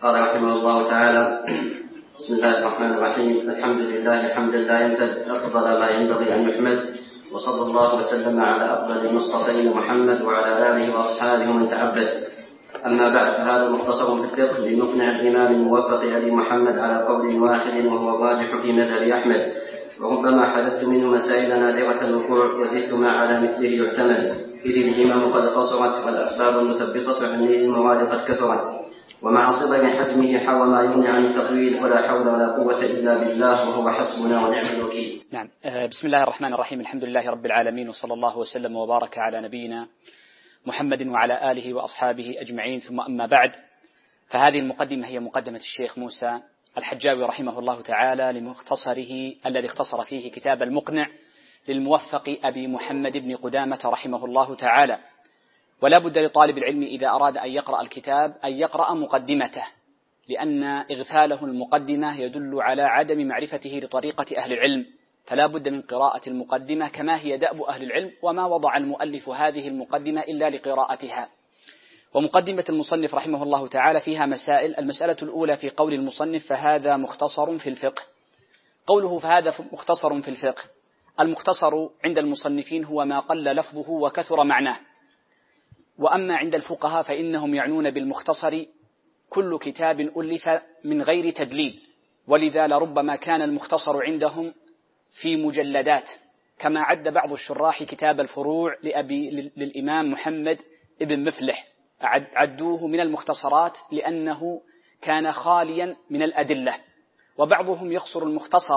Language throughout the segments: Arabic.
قال رحمه الله تعالى: بسم الله الرحمن الرحيم. الحمد لله حمدا لا ينفد، أفضل ما ينبغي أن يحمد، وصلى الله وسلم على أفضل المصطفين محمد وعلى آله وأصحابه من تعبد. أما بعد، فهذا مختصر في الفقه لمقنع الإمام الموفق أبي محمد على قول واحد وهو الراجح في مذهب أحمد، وربما حدثت منه مسائل نادرة الوقوع وزدت ما على مثله يحتمل، إذ الهمم قد قصرت والأسباب المثبطة عن نيل المراد قد كثرت، ومع صغر حجمه حوى ما يمنع عن التطويل، ولا حول ولا قوة إلا بالله وهو حسبنا ونعم الوكيل. نعم. بسم الله الرحمن الرحيم. الحمد لله رب العالمين، وصلى الله وسلم وبارك على نبينا محمد وعلى آله وأصحابه أجمعين، ثم أما بعد، فهذه المقدمة هي مقدمة الشيخ موسى الحجاوي رحمه الله تعالى لمختصره الذي اختصر فيه كتاب المقنع للموفق أبي محمد بن قدامة رحمه الله تعالى. ولا بد لطالب العلم إذا أراد أن يقرأ الكتاب أن يقرأ مقدمته، لأن إغفاله المقدمة يدل على عدم معرفته لطريقة أهل العلم، فلا بد من قراءة المقدمة كما هي دأب أهل العلم، وما وضع المؤلف هذه المقدمة إلا لقراءتها. ومقدمة المصنف رحمه الله تعالى فيها مسائل. المسألة الأولى في قول المصنف: فهذا مختصر في الفقه. قوله فهذا مختصر في الفقه، المختصر عند المصنفين هو ما قل لفظه وكثر معناه، وأما عند الفقهاء فإنهم يعنون بالمختصر كل كتاب ألف من غير تدليل، ولذا لربما كان المختصر عندهم في مجلدات، كما عد بعض الشراح كتاب الفروع للإمام محمد ابن مفلح، عدوه من المختصرات لأنه كان خاليا من الأدلة. وبعضهم يقصر المختصر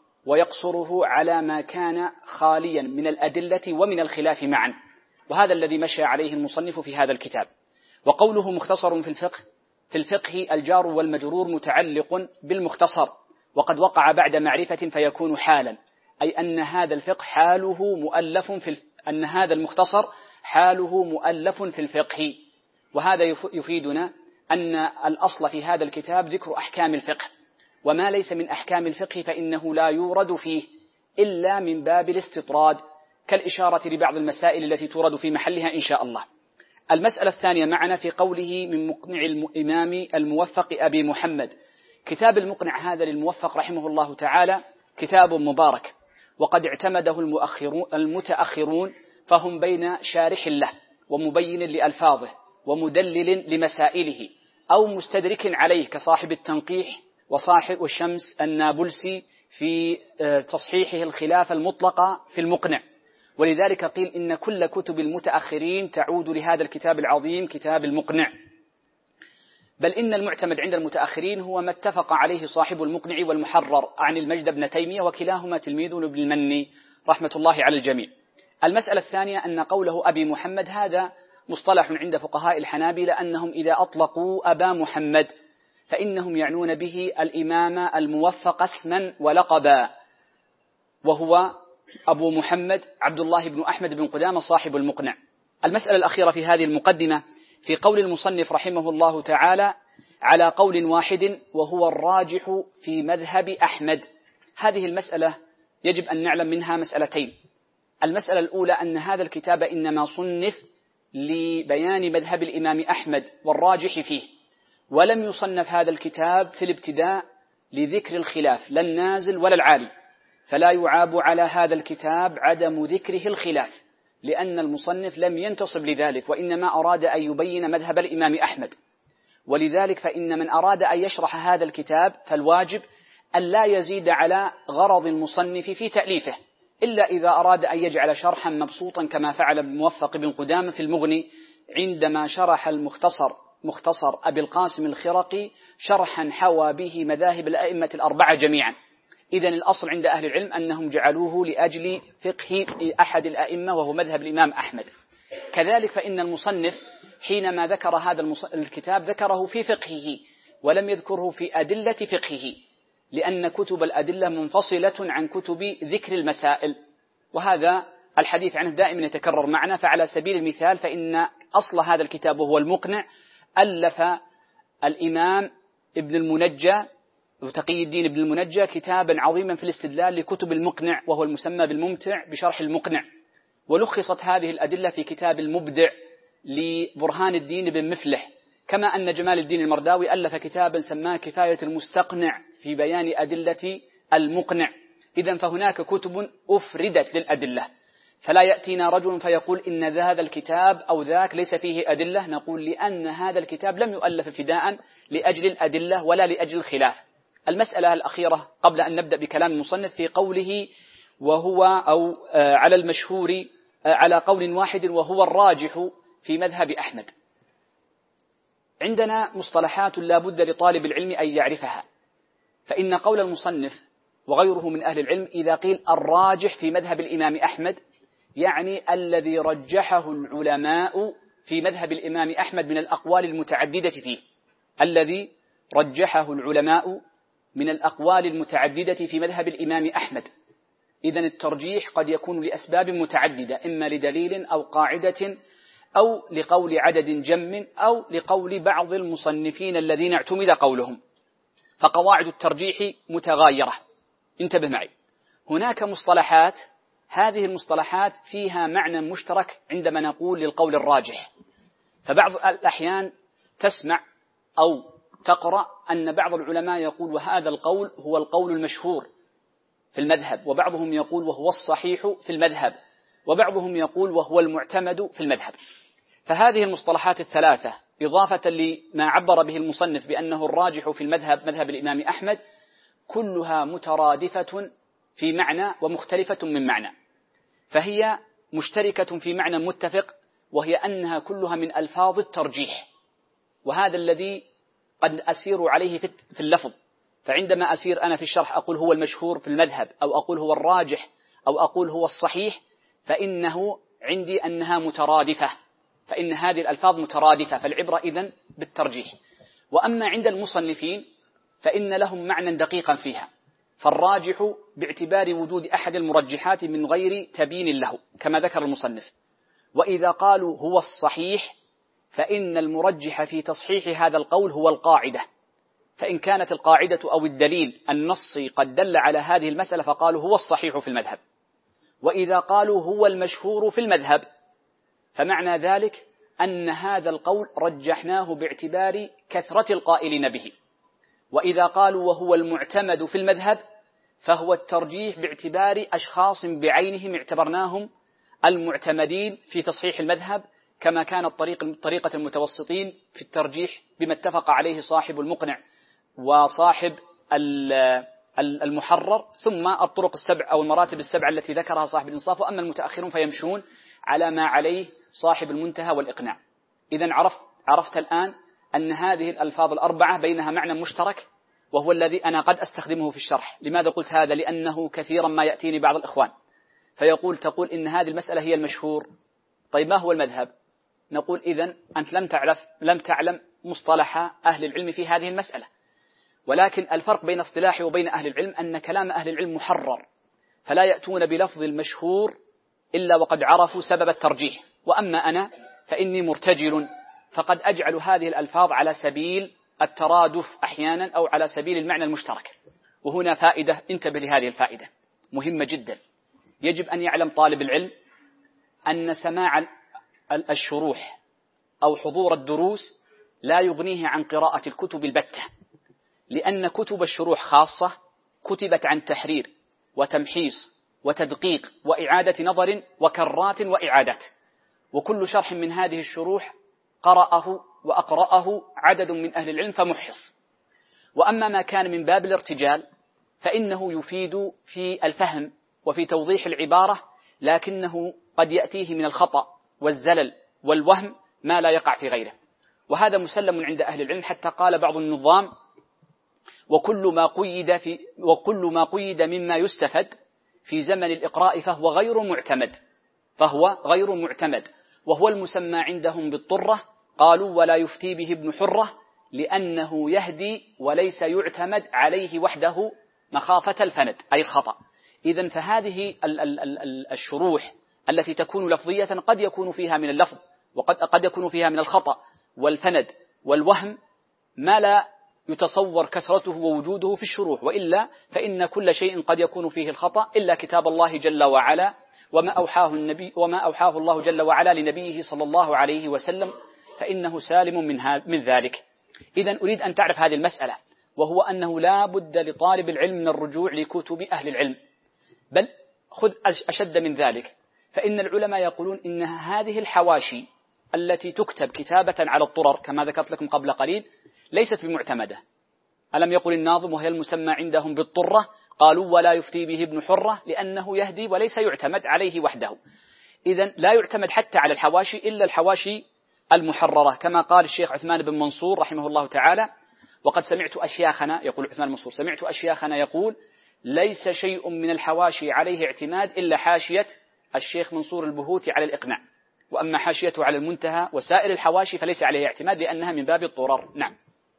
ويقصره على ما كان خاليا من الأدلة ومن الخلاف معا، وهذا الذي مشى عليه المصنف في هذا الكتاب. وقوله مختصر في الفقه الجار والمجرور متعلق بالمختصر، وقد وقع بعد معرفة فيكون حالا، أي أن هذا الفقه حاله مؤلف أن هذا المختصر حاله مؤلف في الفقه. وهذا يفيدنا أن الأصل في هذا الكتاب ذكر أحكام الفقه، وما ليس من أحكام الفقه فإنه لا يورد فيه إلا من باب الاستطراد، كالإشارة لبعض المسائل التي تورد في محلها إن شاء الله. المسألة الثانية معنا في قوله من مقنع الإمام الموفق أبي محمد. كتاب المقنع هذا للموفق رحمه الله تعالى كتاب مبارك، وقد اعتمده المتأخرون، فهم بين شارح له ومبين لألفاظه ومدلل لمسائله، أو مستدرك عليه كصاحب التنقيح وصاحب الشمس النابلسي في تصحيحه الخلاف المطلقة في المقنع. ولذلك قيل إن كل كتب المتأخرين تعود لهذا الكتاب العظيم كتاب المقنع، بل إن المعتمد عند المتأخرين هو ما اتفق عليه صاحب المقنع والمحرر عن المجد بن تيمية، وكلاهما تلميذ ابن المني رحمة الله على الجميع. المسألة الثانية أن قوله أبي محمد هذا مصطلح عند فقهاء الحنابلة، أنهم إذا أطلقوا أبا محمد فإنهم يعنون به الإمام الموفق اسما ولقبا، وهو أبو محمد عبد الله بن أحمد بن قدامة صاحب المقنع. المسألة الأخيرة في هذه المقدمة في قول المصنف رحمه الله تعالى على قول واحد وهو الراجح في مذهب أحمد. هذه المسألة يجب أن نعلم منها مسألتين. المسألة الأولى أن هذا الكتاب إنما صنف لبيان مذهب الإمام أحمد والراجح فيه، ولم يصنف هذا الكتاب في الابتداء لذكر الخلاف لا النازل ولا العالي، فلا يعاب على هذا الكتاب عدم ذكره الخلاف، لأن المصنف لم ينتصب لذلك، وإنما أراد أن يبين مذهب الإمام أحمد. ولذلك فإن من أراد أن يشرح هذا الكتاب فالواجب أن لا يزيد على غرض المصنف في تأليفه، إلا إذا أراد أن يجعل شرحا مبسوطا كما فعل الموفق بن قدامة في المغني عندما شرح مختصر أبي القاسم الخرقي شرحا حوى به مذاهب الأئمة الأربعة جميعا. إذن الأصل عند أهل العلم أنهم جعلوه لأجل فقه أحد الأئمة وهو مذهب الإمام أحمد. كذلك فإن المصنف حينما ذكر هذا الكتاب ذكره في فقهه ولم يذكره في أدلة فقهه، لأن كتب الأدلة منفصلة عن كتب ذكر المسائل، وهذا الحديث عنه دائما يتكرر معنا. فعلى سبيل المثال فإن أصل هذا الكتاب وهو المقنع ألف الإمام ابن المنجى وتقي الدين ابن المنجى كتابا عظيما في الاستدلال لكتب المقنع، وهو المسمى بالممتع بشرح المقنع، ولخصت هذه الأدلة في كتاب المبدع لبرهان الدين بن مفلح كما أن جمال الدين المرداوي ألف كتابا سماه كفاية المستقنع في بيان أدلة المقنع. إذن فهناك كتب أفردت للأدلة، فلا يأتينا رجل فيقول إن هذا الكتاب أو ذاك ليس فيه أدلة، نقول لأن هذا الكتاب لم يؤلف ابتداء لأجل الأدلة ولا لأجل الخلاف. المسألة الأخيرة قبل أن نبدأ بكلام المصنف في قوله وهو أو على المشهور على قول واحد وهو الراجح في مذهب أحمد. عندنا مصطلحات لا بد لطالب العلم أن يعرفها، فإن قول المصنف وغيره من أهل العلم إذا قيل الراجح في مذهب الإمام أحمد يعني الذي رجحه العلماء في مذهب الإمام أحمد من الأقوال المتعددة فيه، الذي رجحه العلماء من الأقوال المتعددة في مذهب الإمام أحمد. إذن الترجيح قد يكون لأسباب متعددة، إما لدليل أو قاعدة أو لقول عدد جم أو لقول بعض المصنفين الذين اعتمد قولهم، فقواعد الترجيح متغايرة. انتبه معي، هناك مصطلحات، هذه المصطلحات فيها معنى مشترك عندما نقول للقول الراجح. فبعض الأحيان تسمع أو تقرأ أن بعض العلماء يقول وهذا القول هو القول المشهور في المذهب، وبعضهم يقول وهو الصحيح في المذهب، وبعضهم يقول وهو المعتمد في المذهب. فهذه المصطلحات الثلاثة إضافة لما عبر به المصنف بأنه الراجح في المذهب مذهب الإمام أحمد كلها مترادفة في معنى ومختلفة من معنى، فهي مشتركة في معنى متفق، وهي أنها كلها من ألفاظ الترجيح. وهذا الذي قد أسير عليه في اللفظ، فعندما أسير أنا في الشرح أقول هو المشهور في المذهب أو أقول هو الراجح أو أقول هو الصحيح، فإنه عندي أنها مترادفة، فإن هذه الألفاظ مترادفة، فالعبرة إذن بالترجيح. وأما عند المصنفين فإن لهم معنى دقيقا فيها، فالراجح باعتبار وجود أحد المرجحات من غير تبيين له كما ذكر المصنف. وإذا قالوا هو الصحيح فإن المرجح في تصحيح هذا القول هو القاعدة، فإن كانت القاعدة أو الدليل النصي قد دل على هذه المسألة فقالوا هو الصحيح في المذهب. وإذا قالوا هو المشهور في المذهب فمعنى ذلك أن هذا القول رجحناه باعتبار كثرة القائلين به. وإذا قالوا وهو المعتمد في المذهب فهو الترجيح باعتبار أشخاص بعينهم اعتبرناهم المعتمدين في تصحيح المذهب، كما كانت طريقة المتوسطين في الترجيح بما اتفق عليه صاحب المقنع وصاحب المحرر، ثم الطرق السبع أو المراتب السبع التي ذكرها صاحب الإنصاف. وأما المتأخرون فيمشون على ما عليه صاحب المنتهى والإقناع. إذن عرفت الآن أن هذه الألفاظ الأربعة بينها معنى مشترك، وهو الذي أنا قد أستخدمه في الشرح. لماذا قلت هذا؟ لأنه كثيرا ما يأتيني بعض الإخوان تقول إن هذه المسألة هي المشهور، طيب ما هو المذهب؟ نقول إذن أنت لم تعلم مصطلح أهل العلم في هذه المسألة. ولكن الفرق بين اصطلاحي وبين أهل العلم أن كلام أهل العلم محرر، فلا يأتون بلفظ المشهور إلا وقد عرفوا سبب الترجيح. وأما أنا فإني مرتجل، فقد أجعل هذه الألفاظ على سبيل الترادف أحيانا أو على سبيل المعنى المشترك. وهنا فائدة، انتبه لهذه الفائدة مهمة جدا. يجب أن يعلم طالب العلم أن سماع الشروح أو حضور الدروس لا يغنيه عن قراءة الكتب البتة، لأن كتب الشروح خاصة كتبت عن تحرير وتمحيص وتدقيق وإعادة نظر وكرات وإعادات، وكل شرح من هذه الشروح قرأه وأقرأه عدد من أهل العلم فمحص. وأما ما كان من باب الارتجال فإنه يفيد في الفهم وفي توضيح العبارة، لكنه قد يأتيه من الخطأ والزلل والوهم ما لا يقع في غيره، وهذا مسلم عند أهل العلم. حتى قال بعض النظام وكل ما قيد مما يستفد في زمن الإقراء فهو غير معتمد، وهو المسمى عندهم بالطرة. قالوا ولا يفتي به ابن حرة لأنه يهدي وليس يعتمد عليه وحده مخافة الفند أي الخطأ. إذن فهذه الشروح التي تكون لفظية قد يكون فيها من اللفظ وقد يكون فيها من الخطأ والفند والوهم ما لا يتصور كثرته ووجوده في الشروح، وإلا فإن كل شيء قد يكون فيه الخطأ إلا كتاب الله جل وعلا وما أوحاه الله جل وعلا لنبيه صلى الله عليه وسلم فإنه سالم من ذلك. إذن أريد أن تعرف هذه المسألة، وهو أنه لا بد لطالب العلم من الرجوع لكتب أهل العلم، بل خذ أشد من ذلك، فإن العلماء يقولون إن هذه الحواشي التي تكتب كتابة على الطرر كما ذكرت لكم قبل قليل ليست بمعتمدة. ألم يقل الناظم وهي المسمى عندهم بالطرة، قالوا ولا يفتي به ابن حرة لأنه يهدي وليس يعتمد عليه وحده. إذن لا يعتمد حتى على الحواشي إلا الحواشي المحررة، كما قال الشيخ عثمان بن منصور رحمه الله تعالى: وقد سمعت أشياخنا، يقول عثمان منصور، سمعت أشياخنا يقول ليس شيء من الحواشي عليه اعتماد إلا حاشية الشيخ منصور البهوتي على الإقناع، وأما حاشيته على المنتهى وسائر الحواشي فليس عليه اعتماد لأنها من باب الطرر. نعم.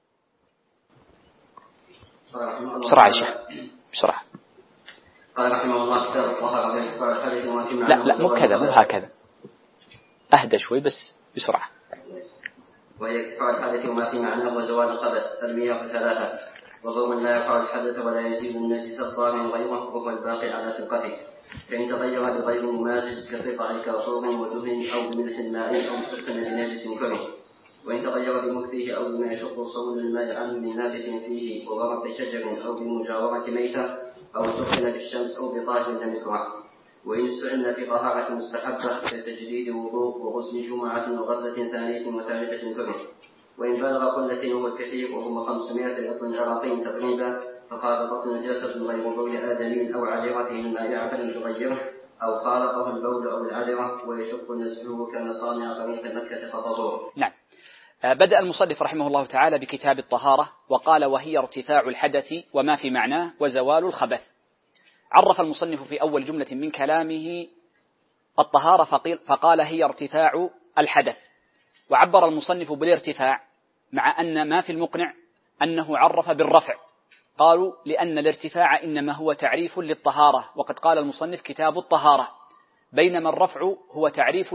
بسرعة يا شيخ، بسرعة. قال رحمه الله: كتاب الطهارة باستقرار الحدث وما في معناه. لا مو كذا، مو هكذا، أهدى شوي بس بسرعة. وهي استقرار الحدث وما في معناه وزوال الخبث. المياه ثلاثة: وهو من لا يقع الحدث ولا يزيد النجس الطاهر غيره وهو الباقي على ثقته، فإن تغير بغير ممازج كقطع كافور ودهن أو بملح الماء أو مسكن بنجس كره، وإن تغير بمكثه أو بما يشق صون الماء عنه من نابت فيه وغرق شجر أو بمجاورة ميتة أو سخن بالشمس أو بطاهر لم يكره. وإن استعمل في طهارة مستحبة كتجديد وضوء وغسل جمعة وغسلة ثانية وثالثة كره. وإن بلغ قلة وهو الكثير وهم 500 رطل عراقين تقريبا فخالطت نجاسة غير بول آدمي أو عذرته المائعة فلم تغيره، أو خالطه البول أو العذرة ويشق نزعه كمصانع طريق مكة فطهور. نعم. بدأ المصنف رحمه الله تعالى بكتاب الطهارة وقال: وهي ارتفاع الحدث وما في معناه وزوال الخبث. عرف المصنف في أول جملة من كلامه الطهارة فقال: هي ارتفاع الحدث. وعبر المصنف بالارتفاع، مع أن ما في المقنع أنه عرف بالرفع، قالوا لأن الارتفاع إنما هو تعريف للطهارة، وقد قال المصنف كتاب الطهارة، بينما الرفع هو تعريف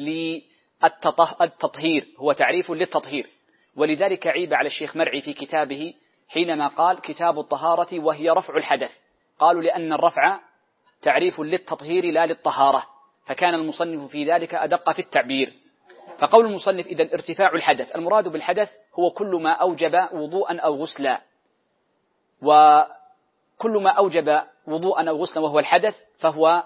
للتطهير، هو تعريف للتطهير. ولذلك عيب على الشيخ مرعي في كتابه حينما قال كتاب الطهارة وهي رفع الحدث، قالوا لأن الرفع تعريف للتطهير لا للطهارة، فكان المصنف في ذلك أدق في التعبير. فقول المصنف: إذن ارتفاع الحدث، المراد بالحدث هو كل ما أوجب وضوءا أو غسلا، وكل ما أوجب وضوءا أو غسلا وهو الحدث فهو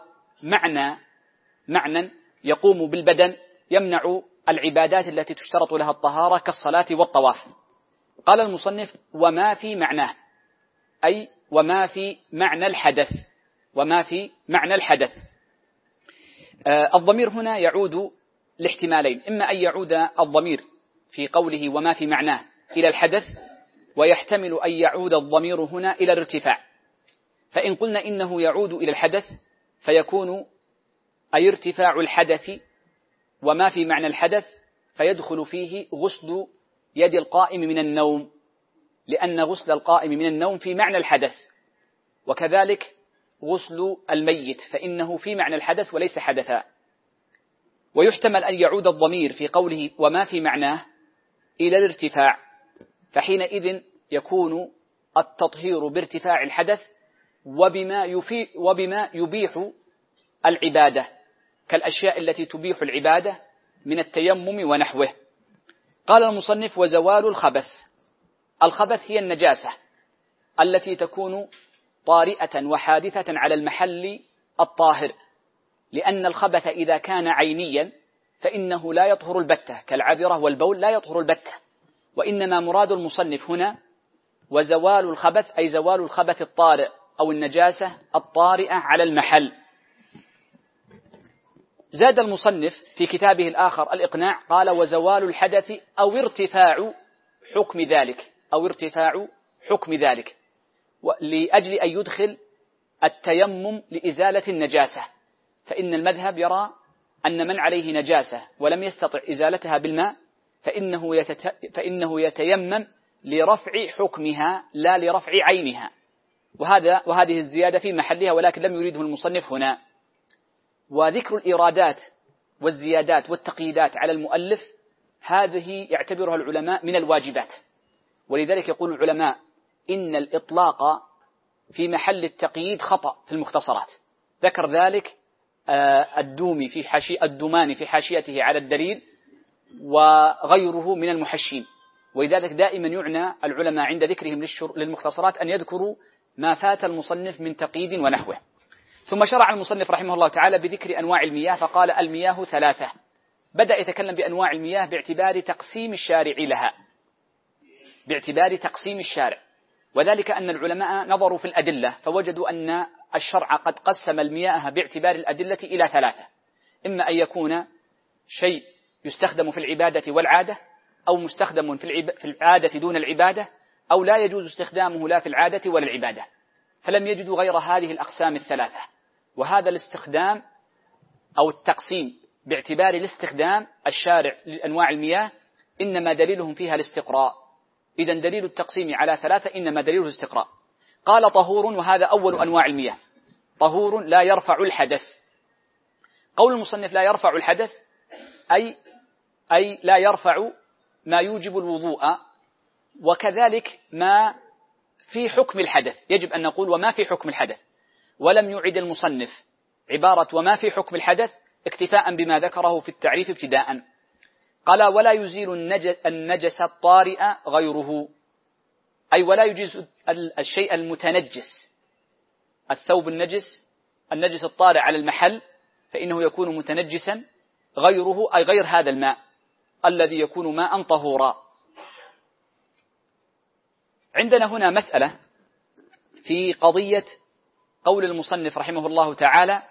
معنى يقوم بالبدن يمنع العبادات التي تشترط لها الطهارة كالصلاة والطواف. قال المصنف: وما في معناه، أي وما في معنى الحدث، وما في معنى الحدث. الضمير هنا يعود لاحتمالين: إما أن يعود الضمير في قوله وما في معناه إلى الحدث، ويحتمل أن يعود الضمير هنا إلى الارتفاع. فإن قلنا إنه يعود إلى الحدث فيكون أي ارتفاع الحدث وما في معنى الحدث، فيدخل فيه غسل يد القائم من النوم، لأن غسل القائم من النوم في معنى الحدث، وكذلك غسل الميت فإنه في معنى الحدث وليس حدثا. ويحتمل أن يعود الضمير في قوله وما في معناه إلى الارتفاع، فحينئذ يكون التطهير بارتفاع الحدث وبما يبيح العبادة كالأشياء التي تبيح العبادة من التيمم ونحوه. قال المصنف: وزوال الخبث. الخبث هي النجاسة التي تكون طارئة وحادثة على المحل الطاهر، لأن الخبث إذا كان عينيا فإنه لا يطهر البتة، كالعذرة والبول لا يطهر البتة، وإنما مراد المصنف هنا وزوال الخبث أي زوال الخبث الطارئ أو النجاسة الطارئة على المحل. زاد المصنف في كتابه الآخر الإقناع قال: وزوال الحدث أو ارتفاع حكم ذلك، أو ارتفاع حكم ذلك، لأجل أن يدخل التيمم لإزالة النجاسة، فإن المذهب يرى أن من عليه نجاسة ولم يستطع إزالتها بالماء فإنه يتيمم لرفع حكمها لا لرفع عينها، وهذه الزيادة في محلها، ولكن لم يريده المصنف هنا. وذكر الإرادات والزيادات والتقييدات على المؤلف هذه يعتبرها العلماء من الواجبات، ولذلك يقول العلماء إن الإطلاق في محل التقييد خطأ في المختصرات. ذكر ذلك الدوماني في حاشيته على الدليل وغيره من المحشين. ولذلك دائما يعنى العلماء عند ذكرهم للمختصرات أن يذكروا ما فات المصنف من تقييد ونحوه. ثم شرع المصنف رحمه الله تعالى بذكر أنواع المياه، فقال المياه ثلاثة. بدأ يتكلم بأنواع المياه باعتبار تقسيم الشارع لها، باعتبار تقسيم الشارع، وذلك أن العلماء نظروا في الأدلة فوجدوا أن الشرع قد قسم المياه باعتبار الأدلة إلى ثلاثة: إما أن يكون شيء يستخدم في العبادة والعادة، أو مستخدم في العادة دون العبادة، أو لا يجوز استخدامه لا في العادة ولا العبادة. فلم يجدوا غير هذه الأقسام الثلاثة. وهذا الاستخدام أو التقسيم باعتبار الاستخدام الشارع لأنواع المياه إنما دليلهم فيها الاستقراء. إذن دليل التقسيم على ثلاثة إنما دليله الاستقراء. قال طهور، وهذا أول أنواع المياه، طهور لا يرفع الحدث. قول المصنف لا يرفع الحدث أي لا يرفع ما يوجب الوضوء، وكذلك ما في حكم الحدث. يجب أن نقول وما في حكم الحدث، ولم يعد المصنف عبارة وما في حكم الحدث اكتفاء بما ذكره في التعريف ابتداء. قال ولا يزيل النجس الطارئ غيره، أي ولا يجيز الشيء المتنجس، الثوب النجس الطارئ على المحل فإنه يكون متنجسا، غيره أي غير هذا الماء الذي يكون ماء طهورا. عندنا هنا مسألة في قضية قول المصنف رحمه الله تعالى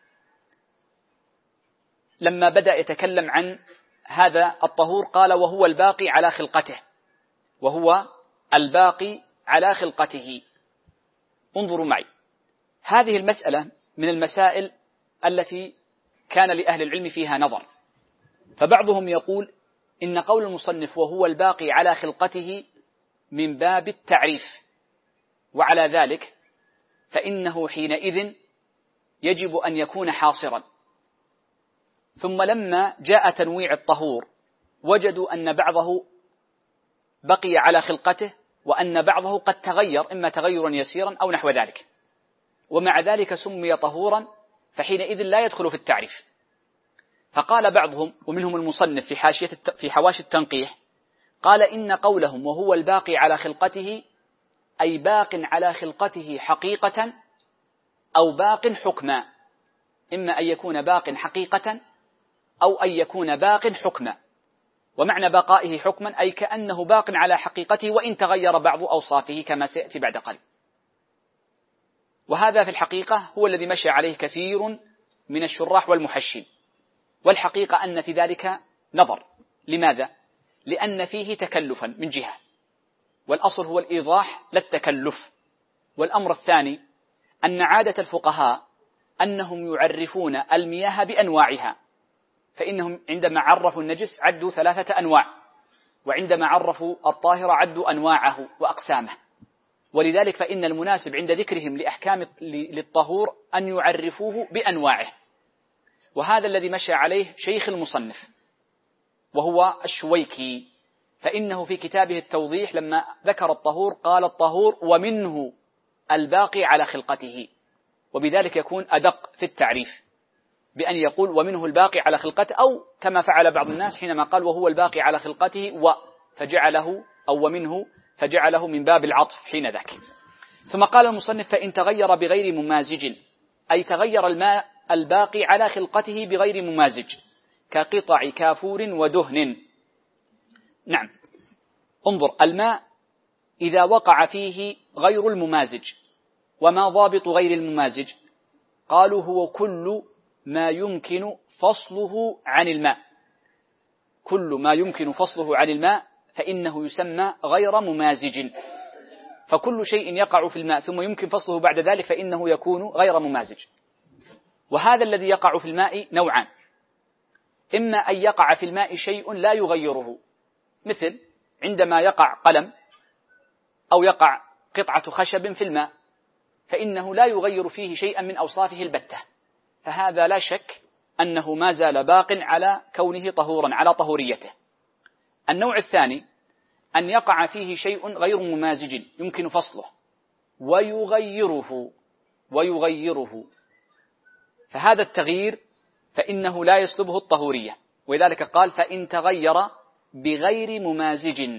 لما بدأ يتكلم عن هذا الطهور، قال وهو الباقي على خلقته، وهو الباقي على خلقته. انظروا معي، هذه المسألة من المسائل التي كان لأهل العلم فيها نظر. فبعضهم يقول إن قول المصنف وهو الباقي على خلقته من باب التعريف، وعلى ذلك فإنه حينئذ يجب أن يكون حاصرا. ثم لما جاء تنويع الطهور وجدوا أن بعضه بقي على خلقته وأن بعضه قد تغير، إما تغيرا يسيرا أو نحو ذلك، ومع ذلك سمي طهورا، فحينئذ لا يدخل في التعريف. فقال بعضهم ومنهم المصنف في حواشي التنقيح، قال إن قولهم وهو الباقي على خلقته أي باق على خلقته حقيقة أو باق حكما، إما أن يكون باق حقيقة أو أن يكون باق حكما. ومعنى بقائه حكما أي كأنه باق على حقيقته وإن تغير بعض أوصافه كما سيأتي بعد قليل. وهذا في الحقيقة هو الذي مشى عليه كثير من الشراح والمحشين، والحقيقة أن في ذلك نظر. لماذا؟ لأن فيه تكلفا من جهة، والأصل هو الإيضاح لا التكلف. والأمر الثاني أن عادة الفقهاء أنهم يعرفون المياه بأنواعها، فإنهم عندما عرفوا النجس عدوا 3 أنواع، وعندما عرفوا الطاهر عدوا أنواعه وأقسامه. ولذلك فإن المناسب عند ذكرهم لأحكام للطهور أن يعرفوه بأنواعه. وهذا الذي مشى عليه شيخ المصنف وهو الشويكي، فإنه في كتابه التوضيح لما ذكر الطهور قال الطهور ومنه الباقي على خلقته، وبذلك يكون أدق في التعريف بأن يقول ومنه الباقي على خلقته، أو كما فعل بعض الناس حينما قال وهو الباقي على خلقته فجعله أو ومنه فجعله من باب العطف حين ذاك. ثم قال المصنف فإن تغير بغير ممازج، أي تغير الماء الباقي على خلقته بغير ممازج كقطع كافور ودهن. نعم، انظر، الماء إذا وقع فيه غير الممازج، وما ضابط غير الممازج؟ قالوا هو كل ما يمكن فصله عن الماء، كل ما يمكن فصله عن الماء فإنه يسمى غير ممازج. فكل شيء يقع في الماء ثم يمكن فصله بعد ذلك فإنه يكون غير ممازج. وهذا الذي يقع في الماء نوعان: إما أن يقع في الماء شيء لا يغيره، مثل عندما يقع قلم أو يقع قطعة خشب في الماء فإنه لا يغير فيه شيئا من أوصافه البتة، فهذا لا شك أنه ما زال باق على كونه طهورا على طهوريته. النوع الثاني أن يقع فيه شيء غير ممازج يمكن فصله ويغيره، فهذا التغيير فإنه لا يسلبه الطهورية، ولذلك قال فإن تغير بغير ممازج.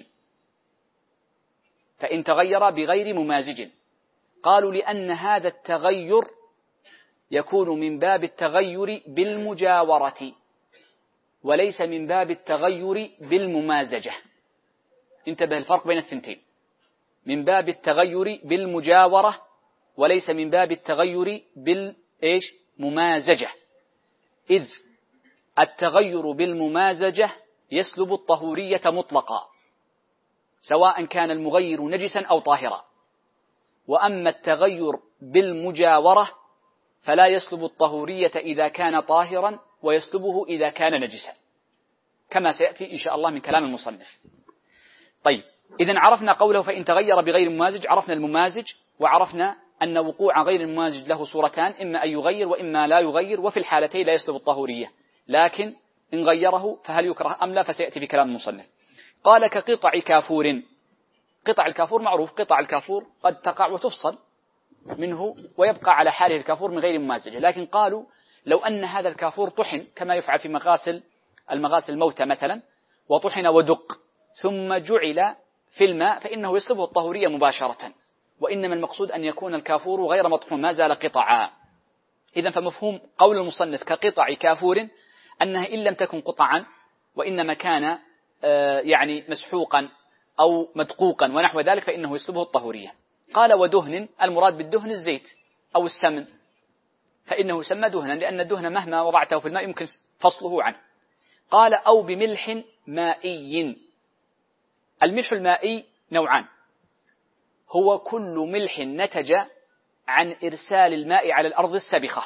فإن تغير بغير ممازج، قالوا لأن هذا التغير يكون من باب التغير بالمجاورة وليس من باب التغير بالممازجة. انتبه الفرق بين الثنتين، من باب التغير بالمجاورة وليس من باب التغير بالممازجة، إذ التغير بالممازجة يسلب الطهورية مطلقا سواء كان المغير نجسا أو طاهرا، وأما التغير بالمجاورة فلا يسلب الطهورية إذا كان طاهرا ويسلبه إذا كان نجسا، كما سيأتي إن شاء الله من كلام المصنف. طيب، إذن عرفنا قوله فإن تغير بغير ممازج، عرفنا الممازج، وعرفنا أن وقوع غير الممازج له صورتان، إما أن يغير وإما لا يغير، وفي الحالتين لا يسلب الطهورية، لكن إن غيره فهل يكره أم لا فسيأتي في كلام المصنف. قال كقطع كافور. قطع الكافور معروف، قطع الكافور قد تقع وتفصل منه ويبقى على حاله الكافور من غير ممازجة، لكن قالوا لو أن هذا الكافور طحن كما يفعل في المغاسل الموتى مثلا، وطحن ودق ثم جعل في الماء فإنه يسلبه الطهورية مباشرة، وإنما المقصود أن يكون الكافور غير مطحون ما زال قطعا. إذن فمفهوم قول المصنف كقطع كافور أنها إن لم تكن قطعا وإنما كان يعني مسحوقا أو مدقوقا ونحو ذلك فإنه يسلبه الطهورية. قال ودهن، المراد بالدهن الزيت أو السمن، فإنه يسمى دهنا لأن الدهن مهما وضعته في الماء يمكن فصله عنه. قال أو بملح مائي. الملح المائي نوعان، هو كل ملح نتج عن إرسال الماء على الأرض السبخة.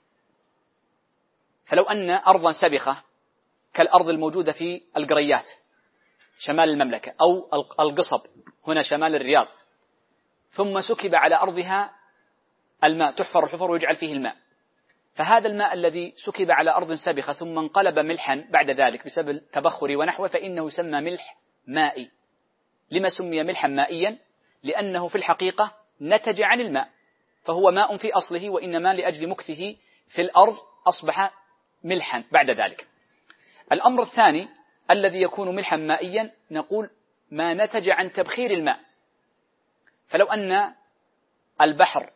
فلو أن أرضا سبخة كالأرض الموجودة في القريات شمال المملكة أو القصب هنا شمال الرياض، ثم سكب على أرضها الماء، تحفر الحفر ويجعل فيه الماء، فهذا الماء الذي سكب على أرض سابخة ثم انقلب ملحا بعد ذلك بسبب التبخر ونحوه فإنه يسمى ملح مائي. لما سمي ملحا مائيا؟ لأنه في الحقيقة نتج عن الماء، فهو ماء في أصله، وإنما لأجل مكثه في الأرض أصبح ملحا بعد ذلك. الأمر الثاني الذي يكون ملحا مائيا نقول ما نتج عن تبخير الماء. فلو أن البحر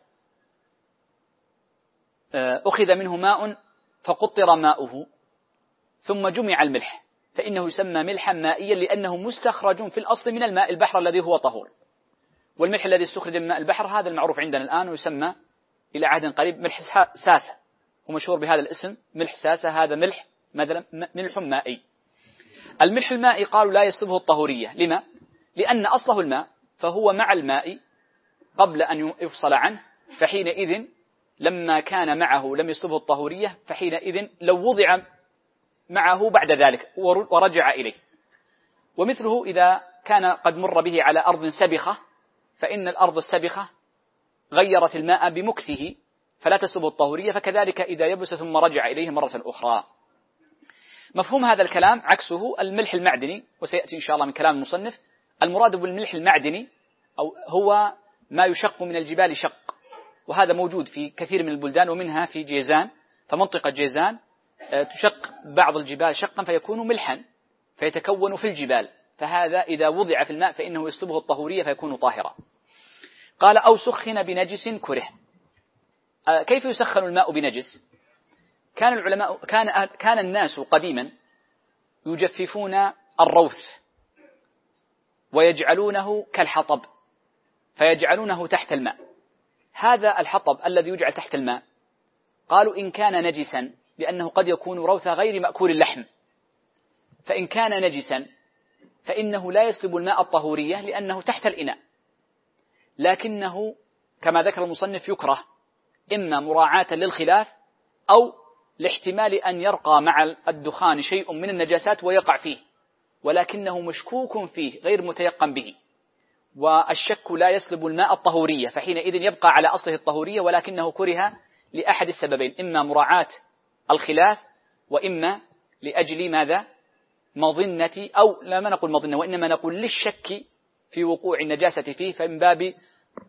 أخذ منه ماء فقطر ماؤه ثم جمع الملح فإنه يسمى ملحا مائيا، لأنه مستخرج في الأصل من الماء البحر الذي هو طهور. والملح الذي استخرج من ماء البحر هذا المعروف عندنا الآن، ويسمى إلى عهد قريب ملح ساسة، ومشهور بهذا الاسم ملح ساسة، هذا ملح مائي. الملح المائي قالوا لا يسلبه الطهورية. لما؟ لأن أصله الماء، فهو مع الماء قبل أن يفصل عنه، فحينئذ لما كان معه لم يسلبه الطهورية، فحينئذ لو وضع معه بعد ذلك ورجع إليه. ومثله إذا كان قد مر به على أرض سبخة، فإن الأرض السبخة غيرت الماء بمكثه فلا تسلبه الطهورية، فكذلك إذا يبس ثم رجع إليه مرة أخرى. مفهوم هذا الكلام عكسه الملح المعدني، وسيأتي إن شاء الله من كلام المصنف. المراد بالملح المعدني هو ما يشق من الجبال شق، وهذا موجود في كثير من البلدان ومنها في جيزان، فمنطقة جيزان تشق بعض الجبال شقا فيكون ملحا فيتكون في الجبال، فهذا إذا وضع في الماء فإنه يسلبه الطهورية فيكون طاهرا. قال أو سخن بنجس كره. كيف يسخن الماء بنجس؟ كان العلماء كان الناس قديما يجففون الروث ويجعلونه كالحطب فيجعلونه تحت الماء. هذا الحطب الذي يجعل تحت الماء قالوا إن كان نجسا، لأنه قد يكون روث غير مأكول اللحم، فإن كان نجسا فإنه لا يسلب الماء الطهورية لأنه تحت الإناء، لكنه كما ذكر المصنف يكره إما مراعاة للخلاف أو لاحتمال أن يرقى مع الدخان شيء من النجاسات ويقع فيه، ولكنه مشكوك فيه غير متيقن به، والشك لا يسلب الماء الطهورية، فحينئذ يبقى على أصله الطهورية، ولكنه كره لأحد السببين، إما مراعاة الخلاف وإما لأجل ماذا؟ مظنة، أو لا ما نقول مظنة وإنما نقول للشك في وقوع النجاسة فيه، فمن باب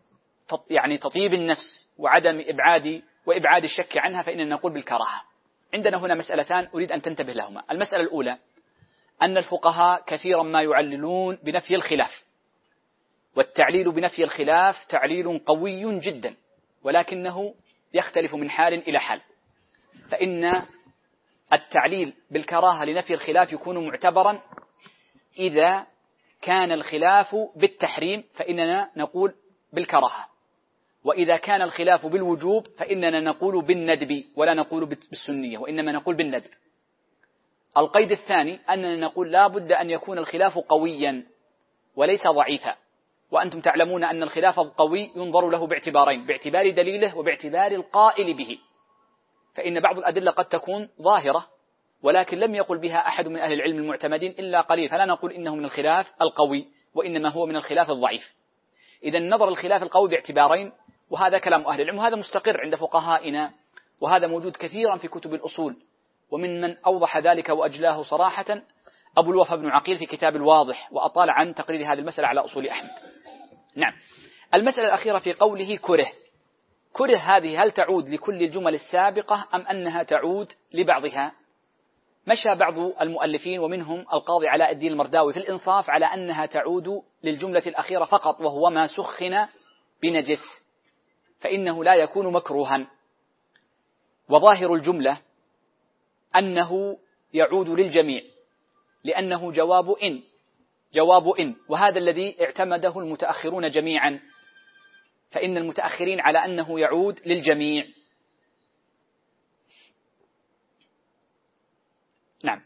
يعني تطيب النفس وعدم إبعاد الشك عنها فإننا نقول بالكراهة. عندنا هنا مسألتان أريد أن تنتبه لهما. المسألة الأولى أن الفقهاء كثيرا ما يعللون بنفي الخلاف، والتعليل بنفي الخلاف تعليل قوي جدا، ولكنه يختلف من حال إلى حال. فإن التعليل بالكراهة لنفي الخلاف يكون معتبرا إذا كان الخلاف بالتحريم فإننا نقول بالكراهة، وإذا كان الخلاف بالوجوب فإننا نقول بالندب ولا نقول بالسنية، وإنما نقول بالندب. القيد الثاني أننا نقول لا بد أن يكون الخلاف قويا وليس ضعيفا، وأنتم تعلمون أن الخلاف القوي ينظر له باعتبارين: باعتبار دليله وباعتبار القائل به. فإن بعض الأدلة قد تكون ظاهرة ولكن لم يقل بها أحد من أهل العلم المعتمدين إلا قليل، فلا نقول إنه من الخلاف القوي، وإنما هو من الخلاف الضعيف. إذا نظر الخلاف القوي باعتبارين، وهذا كلام أهل العلم، وهذا مستقر عند فقهائنا، وهذا موجود كثيرا في كتب الأصول. ومن من أوضح ذلك وأجلاه صراحة أبو الوفا بن عقيل في كتاب الواضح، وأطال عن تقرير هذه المسألة على أصول أحمد. نعم. المسألة الأخيرة في قوله كره هذه هل تعود لكل الجمل السابقة أم أنها تعود لبعضها؟ مشى بعض المؤلفين ومنهم القاضي علاء الدين المرداوي في الإنصاف على أنها تعود للجملة الأخيرة فقط، وهو ما سخن بنجس فإنه لا يكون مكروها. وظاهر الجملة أنه يعود للجميع لأنه جواب إن، وهذا الذي اعتمده المتأخرون جميعا، فإن المتأخرين على أنه يعود للجميع. نعم.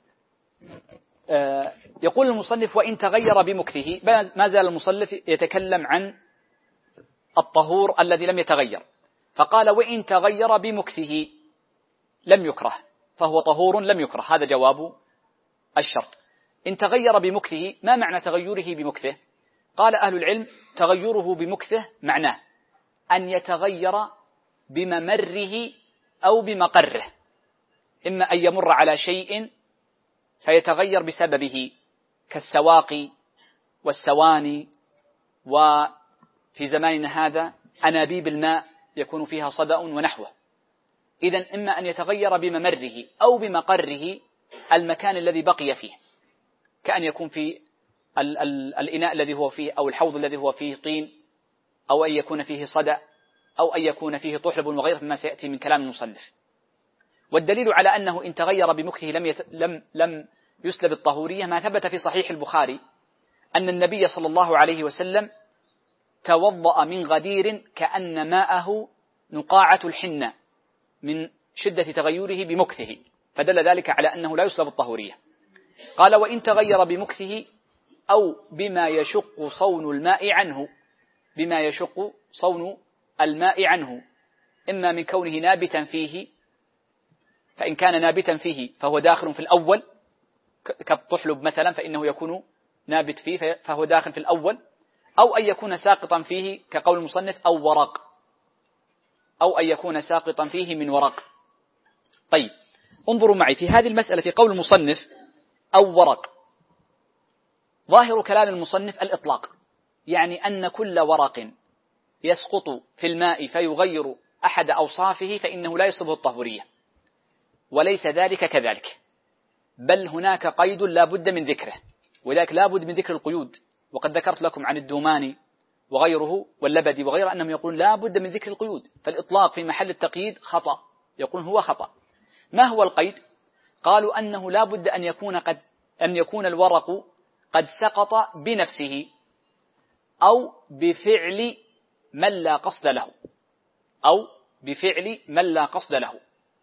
يقول المصنف وإن تغير بمكثه، ما زال المصنف يتكلم عن الطهور الذي لم يتغير، فقال وإن تغير بمكثه لم يكره، فهو طهور لم يكره. هذا جواب الشرط. إن تغير بمكثه، ما معنى تغيره بمكثه؟ قال أهل العلم تغيره بمكثه معناه أن يتغير بممره أو بمقره، إما أن يمر على شيء فيتغير بسببه كالسواقي والسواني، وفي زماننا هذا أنابيب الماء يكون فيها صدأ ونحوه. إذن إما أن يتغير بممره أو بمقره المكان الذي بقي فيه، كأن يكون في الإناء الذي هو فيه أو الحوض الذي هو فيه طين، أو أن يكون فيه صدأ، أو أن يكون فيه طحلب وغيره مما سيأتي من كلام المصنف. والدليل على أنه إن تغير بمكثه لم يسلب الطهورية ما ثبت في صحيح البخاري أن النبي صلى الله عليه وسلم توضأ من غدير كأن ماءه نقاعة الحنة من شدة تغيره بمكثه، فدل ذلك على أنه لا يسلب الطهورية. قال وإن تغير بمكثه أو بما يشق صون الماء عنه، بما يشق صون الماء عنه، إما من كونه نابتا فيه، فإن كان نابتا فيه فهو داخل في الأول كالطحلب مثلا فإنه يكون نابت فيه فهو داخل في الأول، أو أن يكون ساقطا فيه كقول المصنف أو ورق، أو أن يكون ساقطا فيه من ورق. طيب انظروا معي في هذه المسألة في قول المصنف أو ورق، ظاهر كلام المصنف الإطلاق، يعني أن كل ورق يسقط في الماء فيغير أحد أوصافه فإنه لا يصبه الطهورية، وليس ذلك كذلك، بل هناك قيد لا بد من ذكره، وذلك لا بد من ذكر القيود. وقد ذكرت لكم عن الدوماني وغيره واللبدي وغيره أنهم يقولون لا بد من ذكر القيود، فالإطلاق في محل التقييد خطأ، يقول هو خطأ. ما هو القيد؟ قالوا أنه لا بد أن يكون الورق قد سقط بنفسه أو بفعل من لا قصد له، أو بفعل من لا قصد له.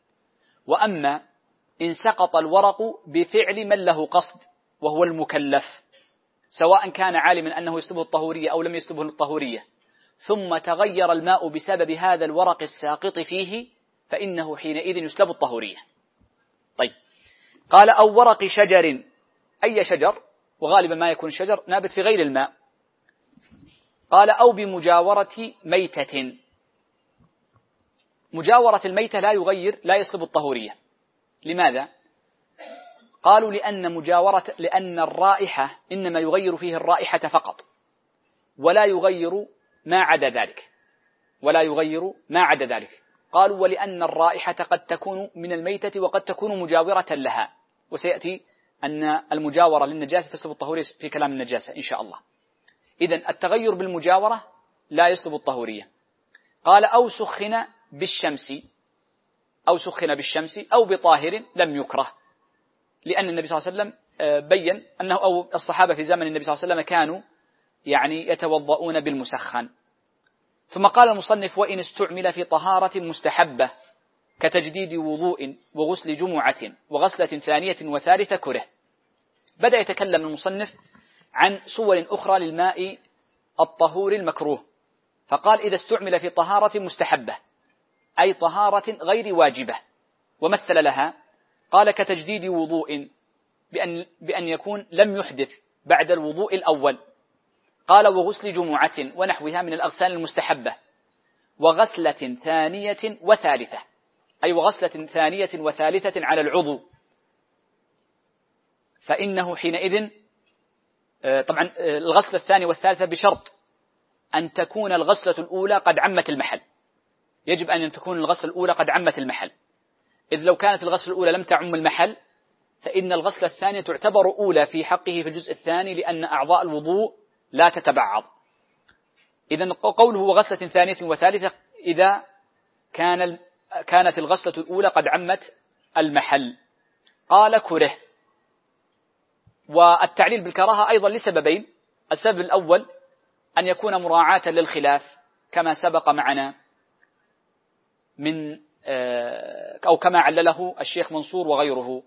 وأما إن سقط الورق بفعل من له قصد وهو المكلف، سواء كان عالما أنه يسلبه الطهورية أو لم يسلبه الطهورية، ثم تغير الماء بسبب هذا الورق الساقط فيه، فإنه حينئذ يسلب الطهورية. طيب قال أو ورق شجر، أي شجر؟ وغالبا ما يكون الشجر نابت في غير الماء. قال أو بمجاورة ميتة، مجاورة الميتة لا يسلب الطهورية. لماذا؟ قالوا لأن الرائحة إنما يغير فيه الرائحة فقط، ولا يغير ما عدا ذلك، قالوا ولأن الرائحة قد تكون من الميتة وقد تكون مجاورة لها، وسيأتي أن المجاورة للنجاسة تسلب الطهورية في كلام النجاسة إن شاء الله. إذن التغير بالمجاورة لا يسلب الطهورية. قال أو سخن بالشمس أو بطاهر لم يكره، لأن النبي صلى الله عليه وسلم بين أنه أو الصحابة في زمن النبي صلى الله عليه وسلم كانوا يعني يتوضؤون بالمسخن. ثم قال المصنف وإن استعمل في طهارة مستحبة كتجديد وضوء وغسل جمعة وغسلة ثانية وثالثة كره. بدأ يتكلم المصنف عن صور أخرى للماء الطهور المكروه، فقال إذا استعمل في طهارة مستحبة أي طهارة غير واجبة، ومثل لها قال كتجديد وضوء بأن يكون لم يحدث بعد الوضوء الأول، قال وغسل جمعة ونحوها من الأغسال المستحبة، وغسلة ثانية وثالثة أي وغسلة ثانية وثالثة على العضو، فإنه حينئذ طبعا الغسلة الثانية والثالثة بشرط أن تكون الغسلة الأولى قد عمت المحل، يجب أن تكون الغسلة الأولى قد عمت المحل، إذ لو كانت الغسلة الأولى لم تعم المحل فإن الغسلة الثانية تعتبر أولى في حقه في الجزء الثاني، لأن أعضاء الوضوء لا تتبعض. إذن قوله وغسلة ثانية وثالثة إذا كانت الغسلة الأولى قد عمت المحل. قال كره، والتعليل بالكراهة أيضا لسببين: السبب الأول أن يكون مراعاة للخلاف كما سبق معنا من أو كما علله الشيخ منصور وغيره.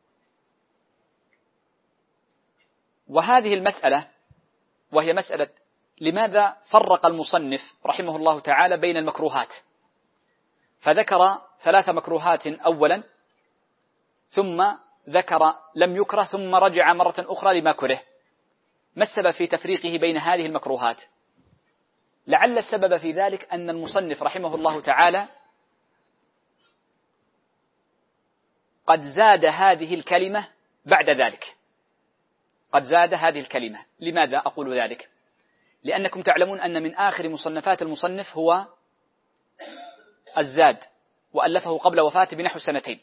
وهذه المسألة وهي مسألة لماذا فرق المصنف رحمه الله تعالى بين المكروهات، فذكر 3 مكروهات أولا، ثم ذكر لم يكره، ثم رجع مرة أخرى لما كره. ما السبب في تفريقه بين هذه المكروهات؟ لعل السبب في ذلك أن المصنف رحمه الله تعالى قد زاد هذه الكلمة بعد ذلك، قد زاد هذه الكلمة. لماذا أقول ذلك؟ لأنكم تعلمون أن من آخر مصنفات المصنف هو الزاد، وألفه قبل وفاته بنحو 2 سنين.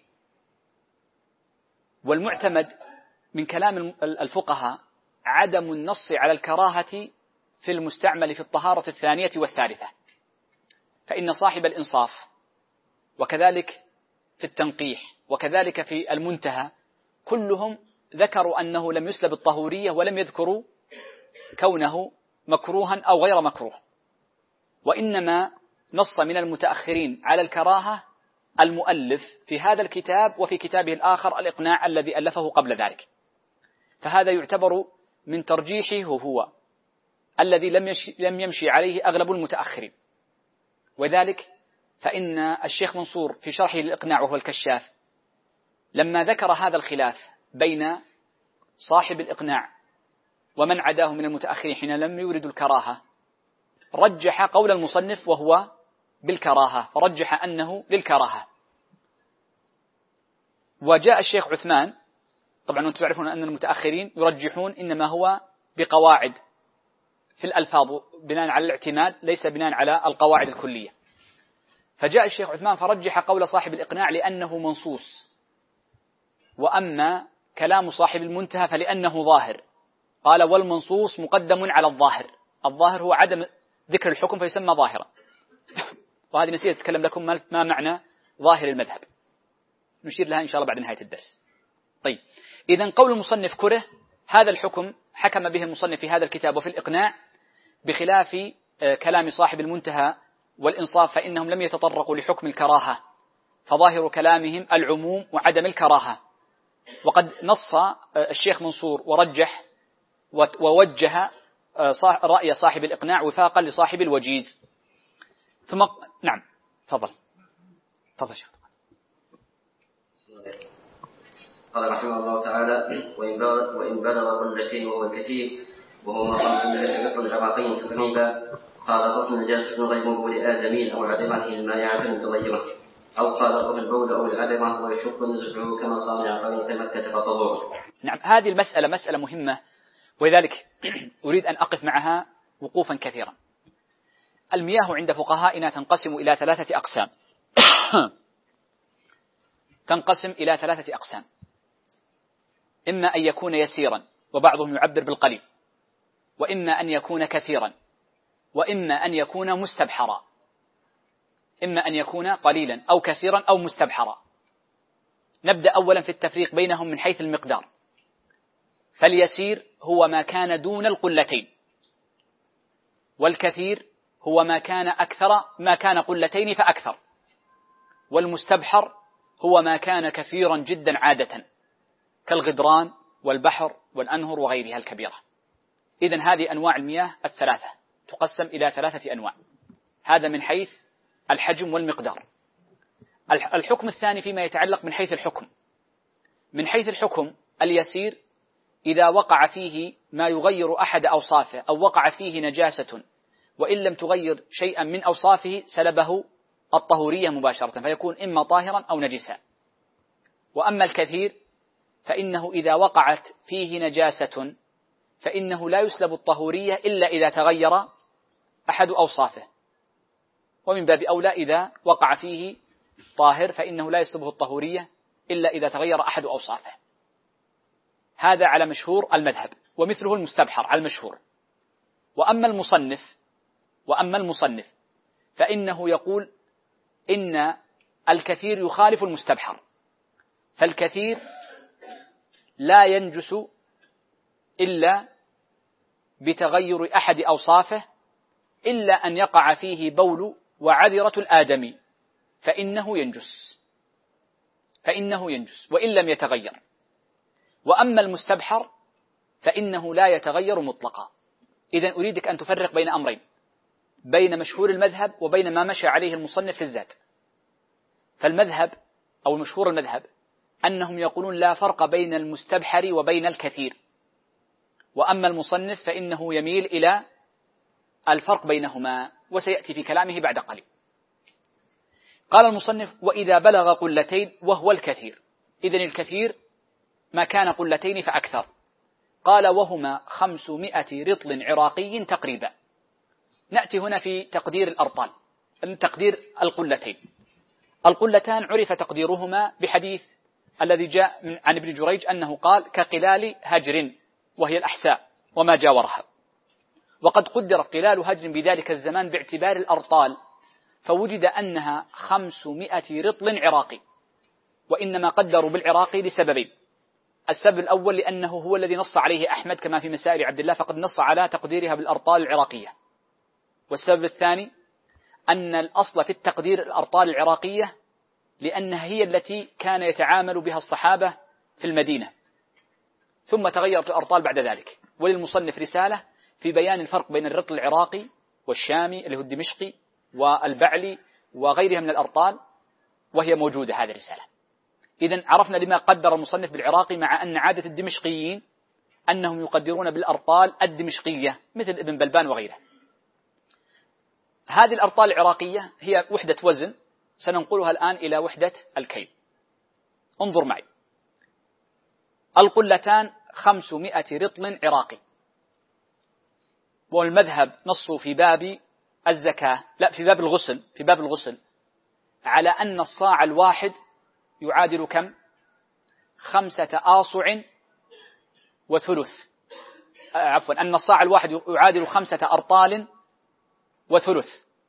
والمعتمد من كلام الفقهاء عدم النص على الكراهة في المستعمل في الطهارة الثانية والثالثة، فإن صاحب الإنصاف وكذلك في التنقيح وكذلك في المنتهى كلهم ذكروا أنه لم يسلب الطهورية ولم يذكروا كونه مكروها أو غير مكروه، وإنما نص من المتأخرين على الكراهة المؤلف في هذا الكتاب وفي كتابه الآخر الإقناع الذي ألفه قبل ذلك. فهذا يعتبر من ترجيحه هو الذي لم يمشي عليه أغلب المتأخرين. وذلك فإن الشيخ منصور في شرحه للإقناع وهو الكشاف لما ذكر هذا الخلاف بين صاحب الإقناع ومن عداه من المتأخرين حين لم يوردوا الكراهة، رجح قول المصنف وهو بالكراهة، فرجح أنه للكراهة. وجاء الشيخ عثمان، طبعا أنتم تعرفون أن المتأخرين يرجحون إنما هو بقواعد في الألفاظ بناء على الاعتماد ليس بناء على القواعد الكلية. فجاء الشيخ عثمان فرجح قول صاحب الإقناع لأنه منصوص، وأما كلام صاحب المنتهى فلأنه ظاهر. قال والمنصوص مقدم على الظاهر، الظاهر هو عدم ذكر الحكم فيسمى ظاهرا. وهذه نسيت أتكلم لكم ما معنى ظاهر المذهب، نشير لها إن شاء الله بعد نهاية الدرس. طيب، إذن قول المصنف كره، هذا الحكم حكم به المصنف في هذا الكتاب وفي الإقناع، بخلاف كلام صاحب المنتهى والإنصاف فإنهم لم يتطرقوا لحكم الكراهة، فظاهر كلامهم العموم وعدم الكراهة. وقد نص الشيخ منصور ورجح ووجه رأي صاحب الإقناع وفاقا لصاحب الوجيز. ثم نعم تفضل شيخ. قال رحمه الله تعالى: وإن بلغ كل شيء وهو الكثير وهو ما قام من الفقه العراقي تقريبا، قال غسل نجاسة غير مقبول آدمي أو عدمته الماء يعفن تغيره، أو قال أو البول أو العدمة ويشق نزعه كما صانع طريق مكة فطهور. نعم، هذه المسألة مسألة مهمة، ولذلك أريد أن أقف معها وقوفا كثيرا. المياه عند فقهائنا تنقسم إلى 3 أقسام. تنقسم إلى 3 أقسام: إما أن يكون يسيرا، وبعضهم يعبر بالقليل، وإما أن يكون كثيرا، وإما أن يكون مستبحرا. إما أن يكون قليلا أو كثيرا أو مستبحرا. نبدأ أولا في التفريق بينهم من حيث المقدار. فاليسير هو ما كان دون القلتين، والكثير هو ما كان قلتين فأكثر، والمستبحر هو ما كان كثيرا جدا عادة كالغدران والبحر والأنهر وغيرها الكبيرة. إذن هذه أنواع المياه 3 تقسم إلى 3 أنواع. هذا من حيث الحجم والمقدار. الحكم الثاني فيما يتعلق من حيث الحكم. من حيث الحكم اليسير إذا وقع فيه ما يغير أحد أوصافه، أو وقع فيه نجاسة وإن لم تغير شيئا من أوصافه سلبه الطهورية مباشرة، فيكون إما طاهرا أو نجسا. وأما الكثير فإنه إذا وقعت فيه نجاسة فإنه لا يسلب الطهورية إلا إذا تغير أحد أوصافه، ومن باب أولى إذا وقع فيه طاهر فإنه لا يسلبه الطهورية إلا إذا تغير أحد أوصافه. هذا على مشهور المذهب، ومثله المستبحر على المشهور. وأما المصنف فإنه يقول إن الكثير يخالف المستبحر، فالكثير لا ينجس إلا بتغير أحد أوصافه، إلا أن يقع فيه بول وعذرة الآدمي فإنه ينجس وإن لم يتغير. وأما المستبحر فإنه لا يتغير مطلقا. إذن أريدك أن تفرق بين أمرين: بين مشهور المذهب وبين ما مشى عليه المصنف في الزاد. فالمذهب أو مشهور المذهب أنهم يقولون لا فرق بين المستبحر وبين الكثير، وأما المصنف فإنه يميل إلى الفرق بينهما، وسيأتي في كلامه بعد قليل. قال المصنف: وإذا بلغ قلتين وهو الكثير. إذن الكثير ما كان قلتين فأكثر. قال: وهما 500 رطل عراقي تقريبا. نأتي هنا في تقدير الأرطال، تقدير القلتين. القلتان عرف تقديرهما بحديث الذي جاء عن ابن جريج أنه قال: كقلال هجر، وهي الأحساء وما جاورها. وقد قدرت قلال هجر بذلك الزمان باعتبار الأرطال، فوجد أنها 500 رطل عراقي. وإنما قدروا بالعراقي لسببين: السبب الأول لأنه هو الذي نص عليه أحمد كما في مسائل عبد الله، فقد نص على تقديرها بالأرطال العراقية. والسبب الثاني أن الأصل في التقدير الأرطال العراقية، لأنها هي التي كان يتعامل بها الصحابة في المدينة، ثم تغيرت الأرطال بعد ذلك. وللمصنف رسالة في بيان الفرق بين الرطل العراقي والشامي اللي هو الدمشقي والبعلي وغيرها من الأرطال، وهي موجودة هذه الرسالة. إذن عرفنا لما قدر المصنف بالعراقي، مع أن عادة الدمشقيين أنهم يقدرون بالأرطال الدمشقية مثل ابن بلبان وغيره. هذه الأرطال العراقية هي وحدة وزن، سننقلها الآن إلى وحدة الكيل. انظر معي: القلتان 500 رطل عراقي. والمذهب نصوا في باب الزكاة، لا، في باب الغسل على أن الصاع الواحد يعادل كم؟ 5 آصع وثلث. أن الصاع الواحد يعادل 5 أرطال وثلث.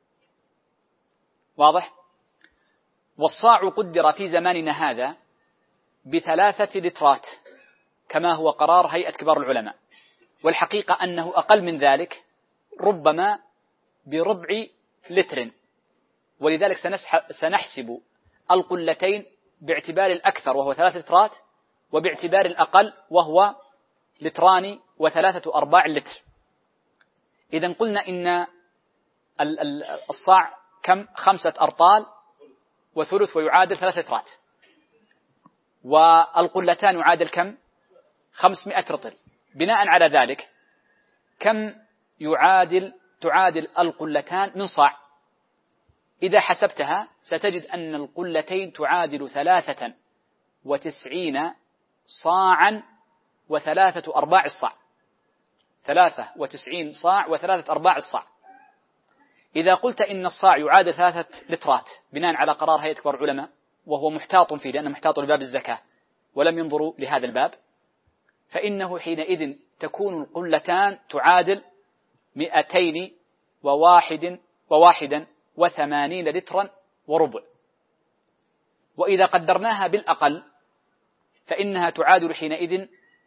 واضح؟ والصاع قدر في زماننا هذا ب3 لترات كما هو قرار هيئة كبار العلماء، والحقيقة أنه أقل من ذلك، ربما بربع لتر. ولذلك سنحسب القلتين باعتبار الأكثر وهو 3 لترات، وباعتبار الأقل وهو 2 و3/4 لتر. إذن قلنا إن الصاع كم؟ 5 أرطال وثلث، ويعادل 3 لترات. والقلتان يعادل كم؟ 500 رطل. بناء على ذلك كم تعادل القلتان من صاع؟ إذا حسبتها ستجد أن القلتين تعادل 93 صاعا و3/4 الصاع. 93 صاع و3/4 الصاع. إذا قلت إن الصاع يعادل 3 لترات بناء على قرار هيئة كبار العلماء، وهو محتاط فيه لأنه محتاط لباب الزكاة ولم ينظروا لهذا الباب، فإنه حينئذ تكون القلتان تعادل 281 لترا وربع. وإذا قدرناها بالأقل فإنها تعادل حينئذ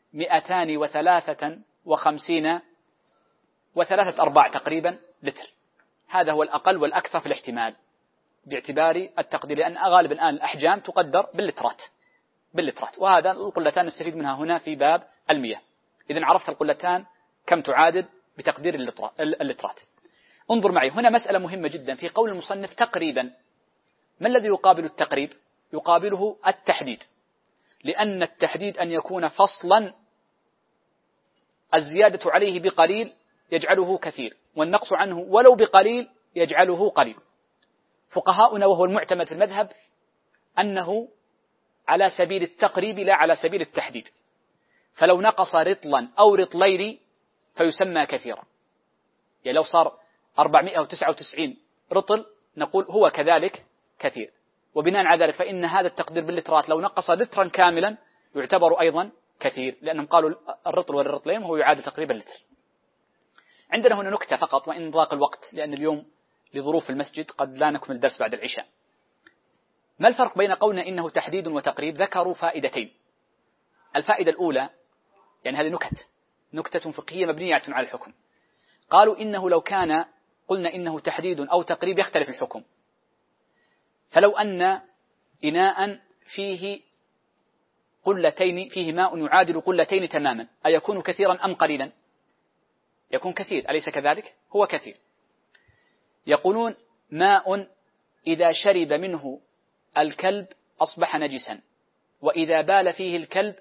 253 و3/4 تقريبا لتر. هذا هو الأقل والأكثر في الاحتمال باعتبار التقدير، لأن غالبا الآن الأحجام تقدر باللترات، وهذا القلتان نستفيد منها هنا في باب المياه. إذن عرفت القلتان كم تعادل بتقدير اللترات. انظر معي هنا مسألة مهمة جدا في قول المصنف تقريبا. ما الذي يقابل التقريب؟ يقابله التحديد، لأن التحديد أن يكون فصلا الزيادة عليه بقليل يجعله كثير، والنقص عنه ولو بقليل يجعله قليل. فقهاؤنا وهو المعتمد في المذهب أنه على سبيل التقريب لا على سبيل التحديد، فلو نقص رطلا أو رطلين فيسمى كثيرا. يعني لو صار 499 رطل نقول هو كذلك كثير، وبناء على ذلك فإن هذا التقدير باللترات لو نقص لترا كاملا يعتبر أيضا كثير، لأنهم قالوا الرطل والرطلين وهو يعادل تقريبا لتر. عندنا هنا نكتة فقط وإن ضاق الوقت، لأن اليوم لظروف المسجد قد لا نكمل الدرس بعد العشاء. ما الفرق بين قولنا إنه تحديد وتقريب؟ ذكروا فائدتين. الفائدة الأولى، يعني هذه نكتة فقهية مبنية على الحكم. قالوا إنه لو كان قلنا إنه تحديد أو تقريب يختلف الحكم. فلو أن إناء فيه قلتين، فيه ماء يعادل قلتين تماما، أيكون كثيرا أم قليلا؟ يكون كثير، أليس كذلك؟ هو كثير. يقولون ماء إذا شرب منه الكلب أصبح نجسا، وإذا بال فيه الكلب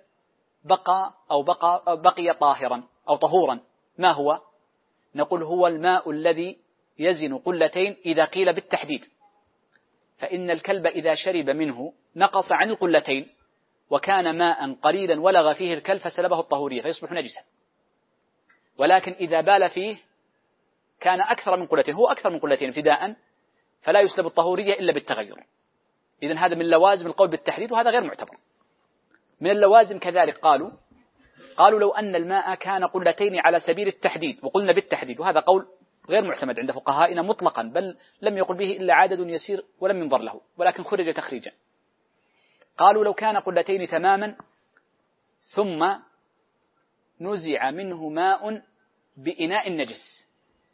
بقي طاهرا أو طهورا. ما هو؟ نقول هو الماء الذي يزن قلتين إذا قيل بالتحديد، فإن الكلب إذا شرب منه نقص عن القلتين وكان ماء قليلا ولغ فيه الكلب فسلبه الطهورية فيصبح نجسا. ولكن إذا بال فيه كان أكثر من قلتين، هو أكثر من قلتين ابتداء، فلا يسلب الطهورية إلا بالتغير. إذن هذا من لوازم القول بالتحديد، وهذا غير معتبر. من اللوازم كذلك قالوا لو أن الماء كان قلتين على سبيل التحديد، وقلنا بالتحديد، وهذا قول غير معتمد عند فقهائنا مطلقا، بل لم يقل به إلا عدد يسير ولم ينظر له، ولكن خرج تخريجا. قالوا لو كان قلتين تماما ثم نزع منه ماء بإناء نجس،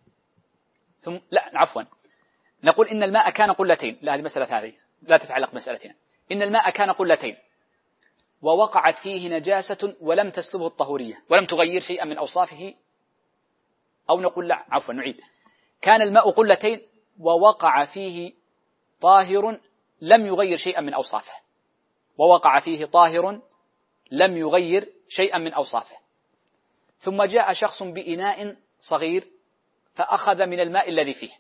نقول إن الماء كان قلتين، لا هذه مسألة هذه لا تتعلق مسألتنا. إن الماء كان قلتين ووقعت فيه نجاسة ولم تسلبه الطهورية ولم تغير شيئا من أوصافه، أو نقول نعيد. كان الماء قلتين ووقع فيه طاهر لم يغير شيئا من أوصافه، ووقع فيه طاهر لم يغير شيئا من أوصافه، ثم جاء شخص بإناء صغير فأخذ من الماء الذي فيه،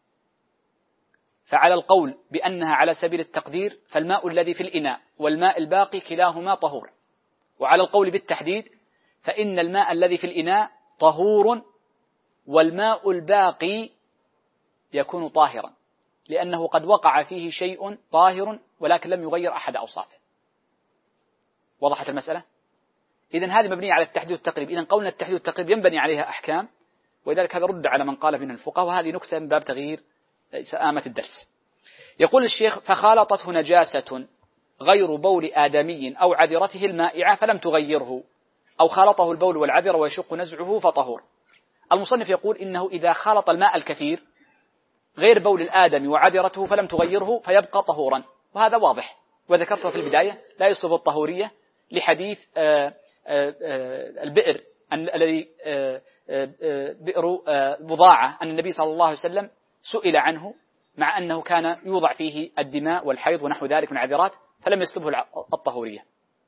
فعلى القول بأنها على سبيل التقدير فالماء الذي في الإناء والماء الباقي كلاهما طهور. وعلى القول بالتحديد فإن الماء الذي في الإناء طهور والماء الباقي يكون طاهرا، لأنه قد وقع فيه شيء طاهر ولكن لم يغير أحد أوصافه. وضحت المسألة؟ إذن هذه مبنية على التحديد والتقريب. إذن قولنا التحديد والتقريب ينبني عليها أحكام، ولذلك هذا رد على من قال من الفقهاء، وهذه نكتة من باب تغيير سآمة الدرس. يقول الشيخ فخالطته نجاسة غير بول آدمي أو عذرته المائعة فلم تغيره، أو خالطه البول والعذر ويشق نزعه فطهور. المصنف يقول إنه إذا خالط الماء الكثير غير بول الآدمي وعذرته فلم تغيره فيبقى طهورا، وهذا واضح، وذكرته في البداية لا يصلب الطهورية لحديث البئر الذي بئر بضاعة أن النبي صلى الله عليه وسلم سئل عنه مع أنه كان يوضع فيه الدماء والحيض ونحو ذلك من عذرات فلم يسلبه الطهورية.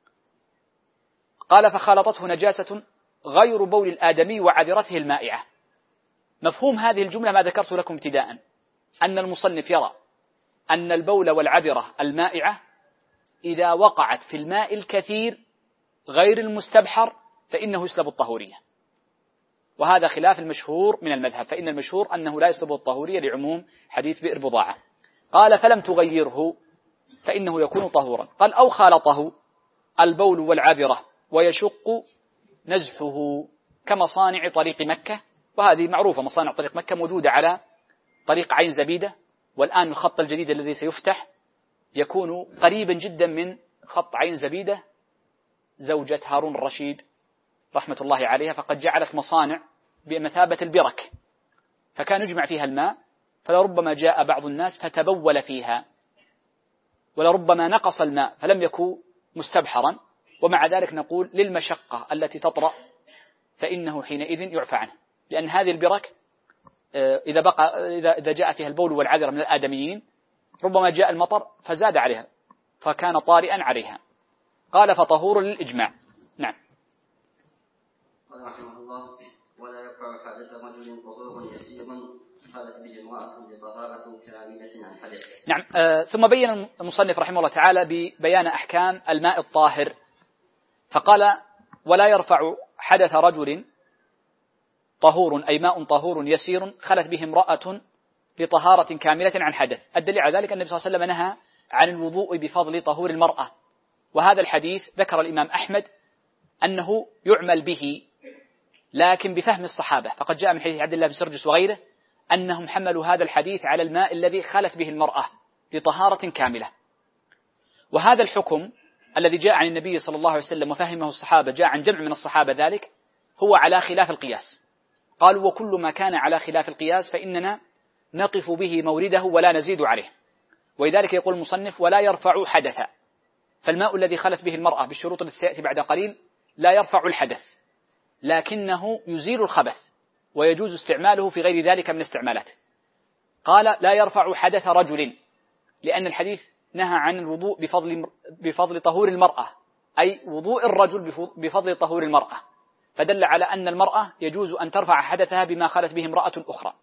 قال فخالطته نجاسة غير بول الآدمي وعذرته المائعة. مفهوم هذه الجملة ما ذكرت لكم ابتداء، أن المصنف يرى أن البول والعذرة المائعة إذا وقعت في الماء الكثير غير المستبحر فإنه يسلب الطهورية. وهذا خلاف المشهور من المذهب، فإن المشهور أنه لا يسلب الطهورية لعموم حديث بئر بضاعة. قال فلم تغيره فإنه يكون طهورا. قال أو خالطه البول والعذرة ويشق نزحه كمصانع طريق مكة، وهذه معروفة، مصانع طريق مكة موجودة على طريق عين زبيدة، والآن الخط الجديد الذي سيفتح يكون قريبا جدا من خط عين زبيدة زوجة هارون الرشيد رحمة الله عليها، فقد جعلت مصانع بمثابة البرك، فكان يجمع فيها الماء، فلربما جاء بعض الناس فتبول فيها، ولربما نقص الماء فلم يكن مستبحرا، ومع ذلك نقول للمشقة التي تطرأ فإنه حينئذ يعفى عنه، لأن هذه البرك إذا جاء فيها البول والعذرة من الآدميين ربما جاء المطر فزاد عليها فكان طارئا عليها. قال فطهور للإجماع. نعم. قال رحمه الله ولا يرفع حدث رجل طهور يسير خلت به امرأة بطهارة كاملة عن حدث. نعم. ثم بين المصنف رحمه الله تعالى ببيان أحكام الماء الطاهر، فقال ولا يرفع حدث رجل طهور أي ماء طهور يسير خلت به امرأة لطهارة كاملة عن حدث. الدليل على ذلك النبي صلى الله عليه وسلم نهى عن الوضوء بفضل طهور المرأة، وهذا الحديث ذكر الإمام أحمد أنه يعمل به لكن بفهم الصحابة، فقد جاء من حديث عبد الله بن سرجس وغيره أنهم حملوا هذا الحديث على الماء الذي خلت به المرأة لطهارة كاملة. وهذا الحكم الذي جاء عن النبي صلى الله عليه وسلم وفهمه الصحابة، جاء عن جمع من الصحابة ذلك، هو على خلاف القياس. قالوا وكل ما كان على خلاف القياس فإننا نقف به مورده ولا نزيد عليه. ولذلك يقول المصنف ولا يرفع حدثا، فالماء الذي خلت به المرأة بالشروط التي سيأتي بعد قليل لا يرفع الحدث، لكنه يزيل الخبث ويجوز استعماله في غير ذلك من استعمالات. قال لا يرفع حدث رجل، لأن الحديث نهى عن الوضوء بفضل طهور المرأة، أي وضوء الرجل بفضل طهور المرأة، فدل على أن المرأة يجوز أن ترفع حدثها بما خلت به امرأة أخرى.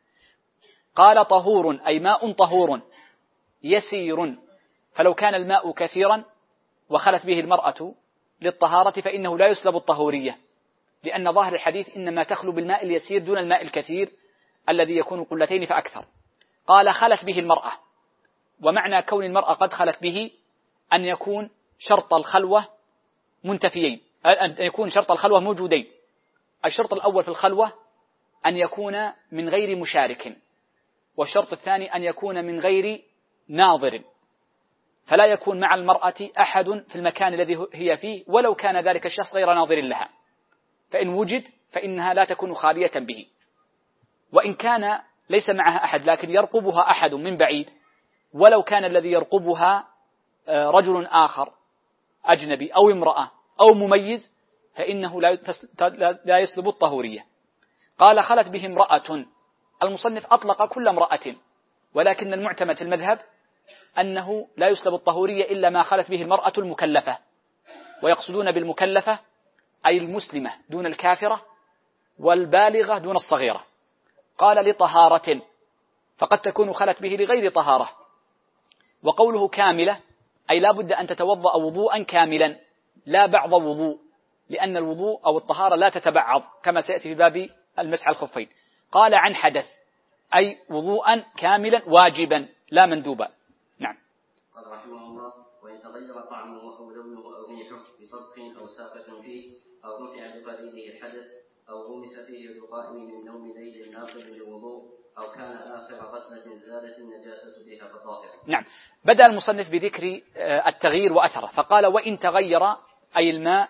قال طهور أي ماء طهور يسير، فلو كان الماء كثيرا وخلت به المرأة للطهارة فإنه لا يسلب الطهورية، لأن ظاهر الحديث إنما تخلو بالماء اليسير دون الماء الكثير الذي يكون قلتين فأكثر. قال خلت به المرأة، ومعنى كون المرأة قد خلت به أن يكون شرط الخلوة منتفيين، أن يكون شرط الخلوة موجودين. الشرط الأول في الخلوة أن يكون من غير مشارك، والشرط الثاني أن يكون من غير ناظر، فلا يكون مع المرأة أحد في المكان الذي هي فيه ولو كان ذلك الشخص غير ناظر لها، فإن وجد فإنها لا تكون خالية به. وإن كان ليس معها أحد لكن يرقبها أحد من بعيد، ولو كان الذي يرقبها رجل آخر أجنبي أو امرأة أو مميز فإنه لا يسلب الطهورية. قال خلت به امرأة، المصنف أطلق كل امرأة، ولكن المعتمد في المذهب أنه لا يسلب الطهورية إلا ما خلت به المرأة المكلفة، ويقصدون بالمكلفة أي المسلمة دون الكافرة، والبالغة دون الصغيرة. قال لطهارة، فقد تكون خلت به لغير طهارة. وقوله كاملة أي لا بد أن تتوضأ وضوءا كاملا لا بعض وضوء، لأن الوضوء أو الطهارة لا تتبعض كما سيأتي في باب المسح على الخفين. قال عن حدث أي وضوءا كاملا واجبا لا مندوبا. نعم. قال رحمه الله وإن تغير طعمه أو لونه أو ريحه بصدق أو ساقة فيه أو رفع بقليله الحدث أو غمس فيه بقائم من نوم ليل ناقض للوضوء أو كان آخر غسلة زالت النجاسة بها فطاهر. نعم. بدأ المصنف بذكر التغيير وأثره، فقال وإن تغير أي الماء،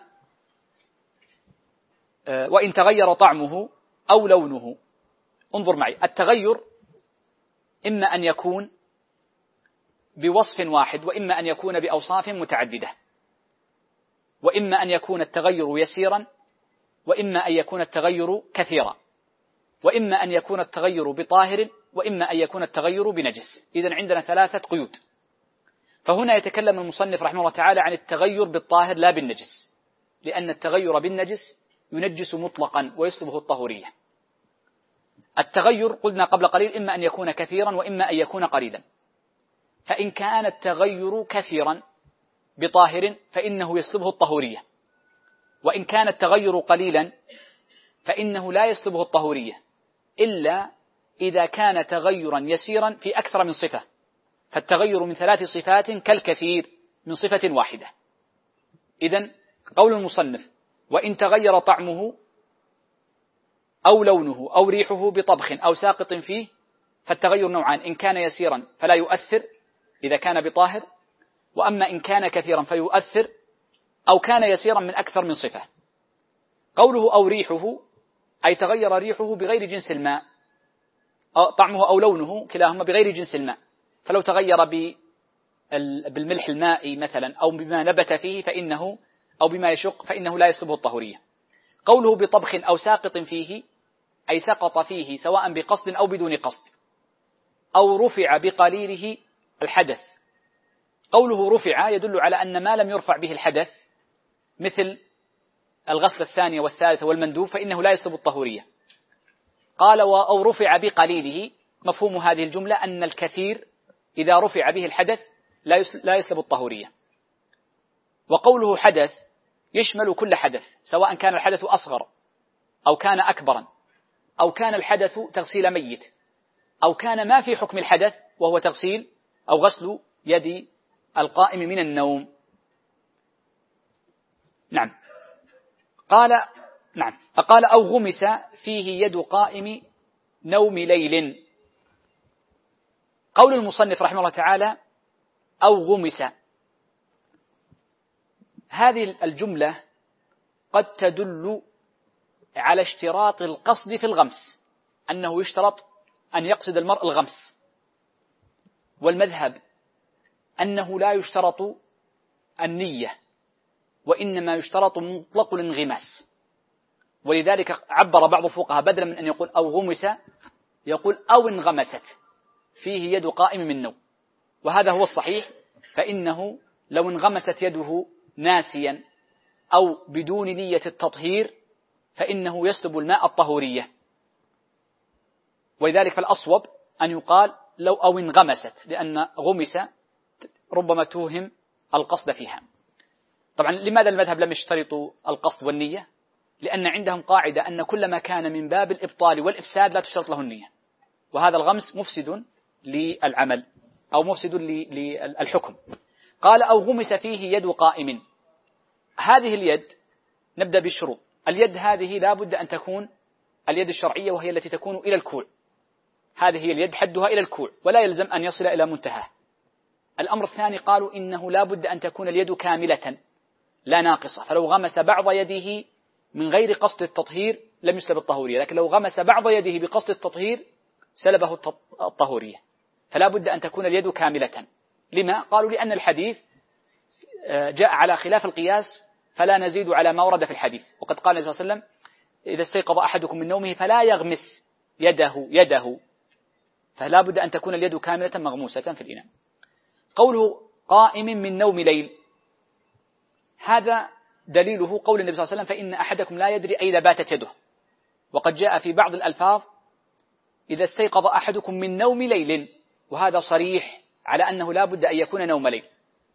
وإن تغير طعمه أو لونه. انظر معي، التغير إما أن يكون بوصف واحد، وإما أن يكون بأوصاف متعددة، وإما أن يكون التغير يسيرا، وإما أن يكون التغير كثيرا، وإما أن يكون التغير بطاهر، وإما أن يكون التغير بنجس. إذن عندنا ثلاثة قيود. فهنا يتكلم المصنف رحمه الله تعالى عن التغير بالطاهر لا بالنجس، لأن التغير بالنجس ينجس مطلقا ويسلبه الطهورية. التغير قلنا قبل قليل إما أن يكون كثيرا وإما أن يكون قليلا، فإن كان التغير كثيرا بطاهر فإنه يسلبه الطهورية، وإن كان التغير قليلا فإنه لا يسلبه الطهورية إلا إذا كان تغيرا يسيرا في أكثر من صفة، فالتغير من 3 صفات كالكثير من صفة واحدة. إذن قول المصنف وإن تغير طعمه أو لونه أو ريحه بطبخ أو ساقط فيه، فالتغير نوعان: إن كان يسيرا فلا يؤثر إذا كان بطاهر، وأما إن كان كثيرا فيؤثر أو كان يسيرا من أكثر من صفة. قوله أو ريحه أي تغير ريحه بغير جنس الماء، أو طعمه أو لونه كلاهما بغير جنس الماء، فلو تغير بالملح المائي مثلا أو بما نبت فيه فإنه أو بما يشق فإنه لا يسلبه الطهورية. قوله بطبخ أو ساقط فيه أي سقط فيه سواء بقصد أو بدون قصد، أو رفع بقليله الحدث. قوله رفع يدل على أن ما لم يرفع به الحدث مثل الغسل الثانية والثالثة والمندوب فإنه لا يسلب الطهورية. قال أو رفع بقليله، مفهوم هذه الجملة أن الكثير إذا رفع به الحدث لا يسلب الطهورية. وقوله حدث يشمل كل حدث، سواء كان الحدث أصغر أو كان أكبرا، أو كان الحدث تغسيل ميت، أو كان ما في حكم الحدث وهو تغسيل أو غسل يد القائم من النوم. نعم. قال أو غمس فيه يد قائم نوم ليل. قول المصنف رحمه الله تعالى أو غمس، هذه الجملة قد تدل على اشتراط القصد في الغمس، أنه يشترط أن يقصد المرء الغمس، والمذهب أنه لا يشترط النية وإنما يشترط مطلق الانغماس. ولذلك عبر بعض الفقهاء بدلا من أن يقول أو غمس يقول أو انغمست فيه يد قائم من نوم، وهذا هو الصحيح، فإنه لو انغمست يده ناسيا أو بدون نية التطهير فإنه يسلب الماء الطهورية. ولذلك فالأصوب أن يقال لو أو انغمست، لأن غمس ربما توهم القصد فيها. طبعا لماذا المذهب لم يشترطوا القصد والنية؟ لأن عندهم قاعدة أن كل ما كان من باب الإبطال والإفساد لا تشترط له النية، وهذا الغمس مفسد للعمل أو مفسد للحكم. قال أو غمس فيه يد قائم. هذه اليد نبدأ بالشروط. اليد هذه لا بد أن تكون اليد الشرعية، وهي التي تكون إلى الكوع. هذه هي اليد، حدها إلى الكوع ولا يلزم أن يصل إلى منتهى. الأمر الثاني قالوا إنه لا بد أن تكون اليد كاملة لا ناقصة، فلو غمس بعض يده من غير قصد التطهير لم يسلب الطهورية، لكن لو غمس بعض يده بقصد التطهير سلبه الطهورية. فلا بد أن تكون اليد كاملة. لما؟ قالوا لأن الحديث جاء على خلاف القياس فلا نزيد على ما ورد في الحديث، وقد قال النبي صلى الله عليه وسلم إذا استيقظ أحدكم من نومه فلا يغمس يده، فلا بد أن تكون اليد كاملة مغموسة في الإناء. قوله قائم من نوم ليل، هذا دليله قول النبي صلى الله عليه وسلم فإن أحدكم لا يدري أين باتت يده، وقد جاء في بعض الألفاظ إذا استيقظ أحدكم من نوم ليل، وهذا صريح على أنه لا بد أن يكون نوم ليل.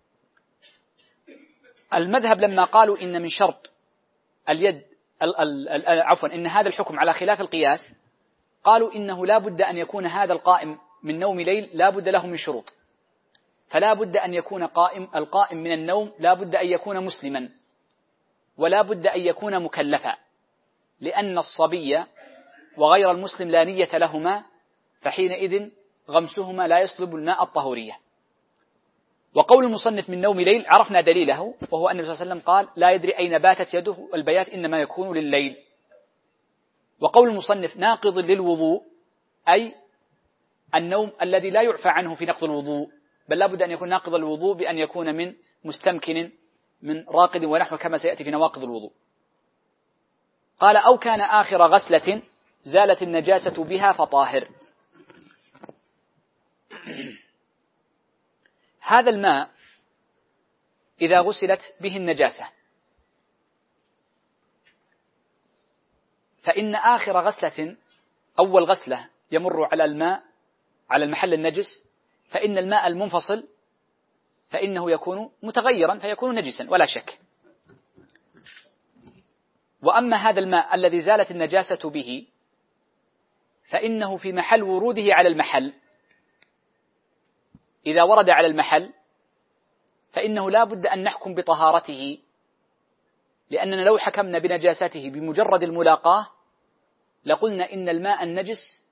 المذهب لما قالوا إن من شرط اليد إن هذا الحكم على خلاف القياس، قالوا إنه لا بد أن يكون هذا القائم من نوم ليل لا بد له من شروط، فلا بد أن يكون القائم من النوم لا بد أن يكون مسلما، ولا بد أن يكون مكلفا، لأن الصبي وغير المسلم لا نية لهما، فحينئذ غمسهما لا يسلب الماء الطهورية. وقول المصنف من نوم ليل عرفنا دليله، وهو أن النبي صلى الله عليه وسلم قال لا يدري أين باتت يده، البيات إنما يكون لليل. وقول المصنف ناقض للوضوء، أي النوم الذي لا يعفى عنه في نقض الوضوء، بل لا بد أن يكون ناقض الوضوء بأن يكون من مستمكن من راقد ونحو كما سيأتي في نواقض الوضوء. قال أو كان آخر غسلة زالت النجاسة بها فطاهر. هذا الماء إذا غسلت به النجاسة فإن آخر غسلة أول غسلة يمر على الماء على المحل النجس، فإن الماء المنفصل فإنه يكون متغيرا فيكون نجسا ولا شك. وأما هذا الماء الذي زالت النجاسة به فإنه في محل وروده على المحل، إذا ورد على المحل فإنه لا بد أن نحكم بطهارته، لأننا لو حكمنا بنجاسته بمجرد الملاقاة لقلنا إن الماء النجس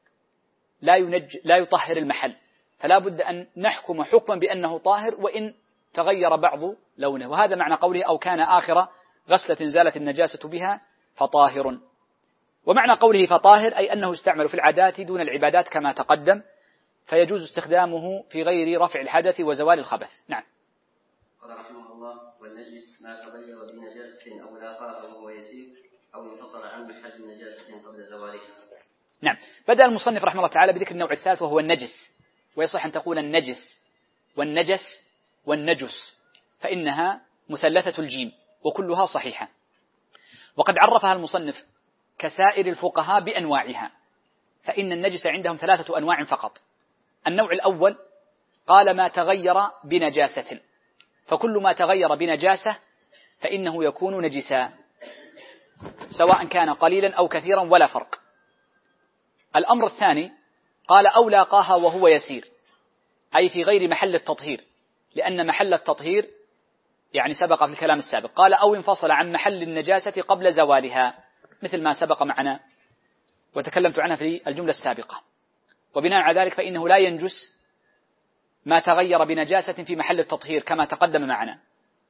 لا يطهر المحل، فلا بد أن نحكم حكما بأنه طاهر وإن تغير بعض لونه. وهذا معنى قوله أو كان آخر غسلة زالت النجاسة بها فطاهر. ومعنى قوله فطاهر أي أنه يستعمل في العادات دون العبادات كما تقدم، فيجوز استخدامه في غير رفع الحدث وزوال الخبث. نعم. قال رحمه الله: والنجس ما تغير بنجاسة أو لاقاه وهو يسير أو انفصل عن محل نجاسة قبل زوالها. نعم. بدأ المصنف رحمه الله تعالى بذكر النوع الثالث وهو النجس، ويصح أن تقول النجس والنجس والنجس، فإنها مثلثة الجيم وكلها صحيحة. وقد عرفها المصنف كسائر الفقهاء بأنواعها، فإن النجس عندهم 3 أنواع فقط. النوع الأول قال ما تغير بنجاسة، فكل ما تغير بنجاسة فإنه يكون نجسا سواء كان قليلا أو كثيرا ولا فرق. الأمر الثاني قال أو لاقاها وهو يسير، أي في غير محل التطهير، لأن محل التطهير يعني سبق في الكلام السابق. قال أو انفصل عن محل النجاسة قبل زوالها، مثل ما سبق معنا وتكلمت عنها في الجملة السابقة. وبناء على ذلك فإنه لا ينجس ما تغير بنجاسة في محل التطهير كما تقدم معنا.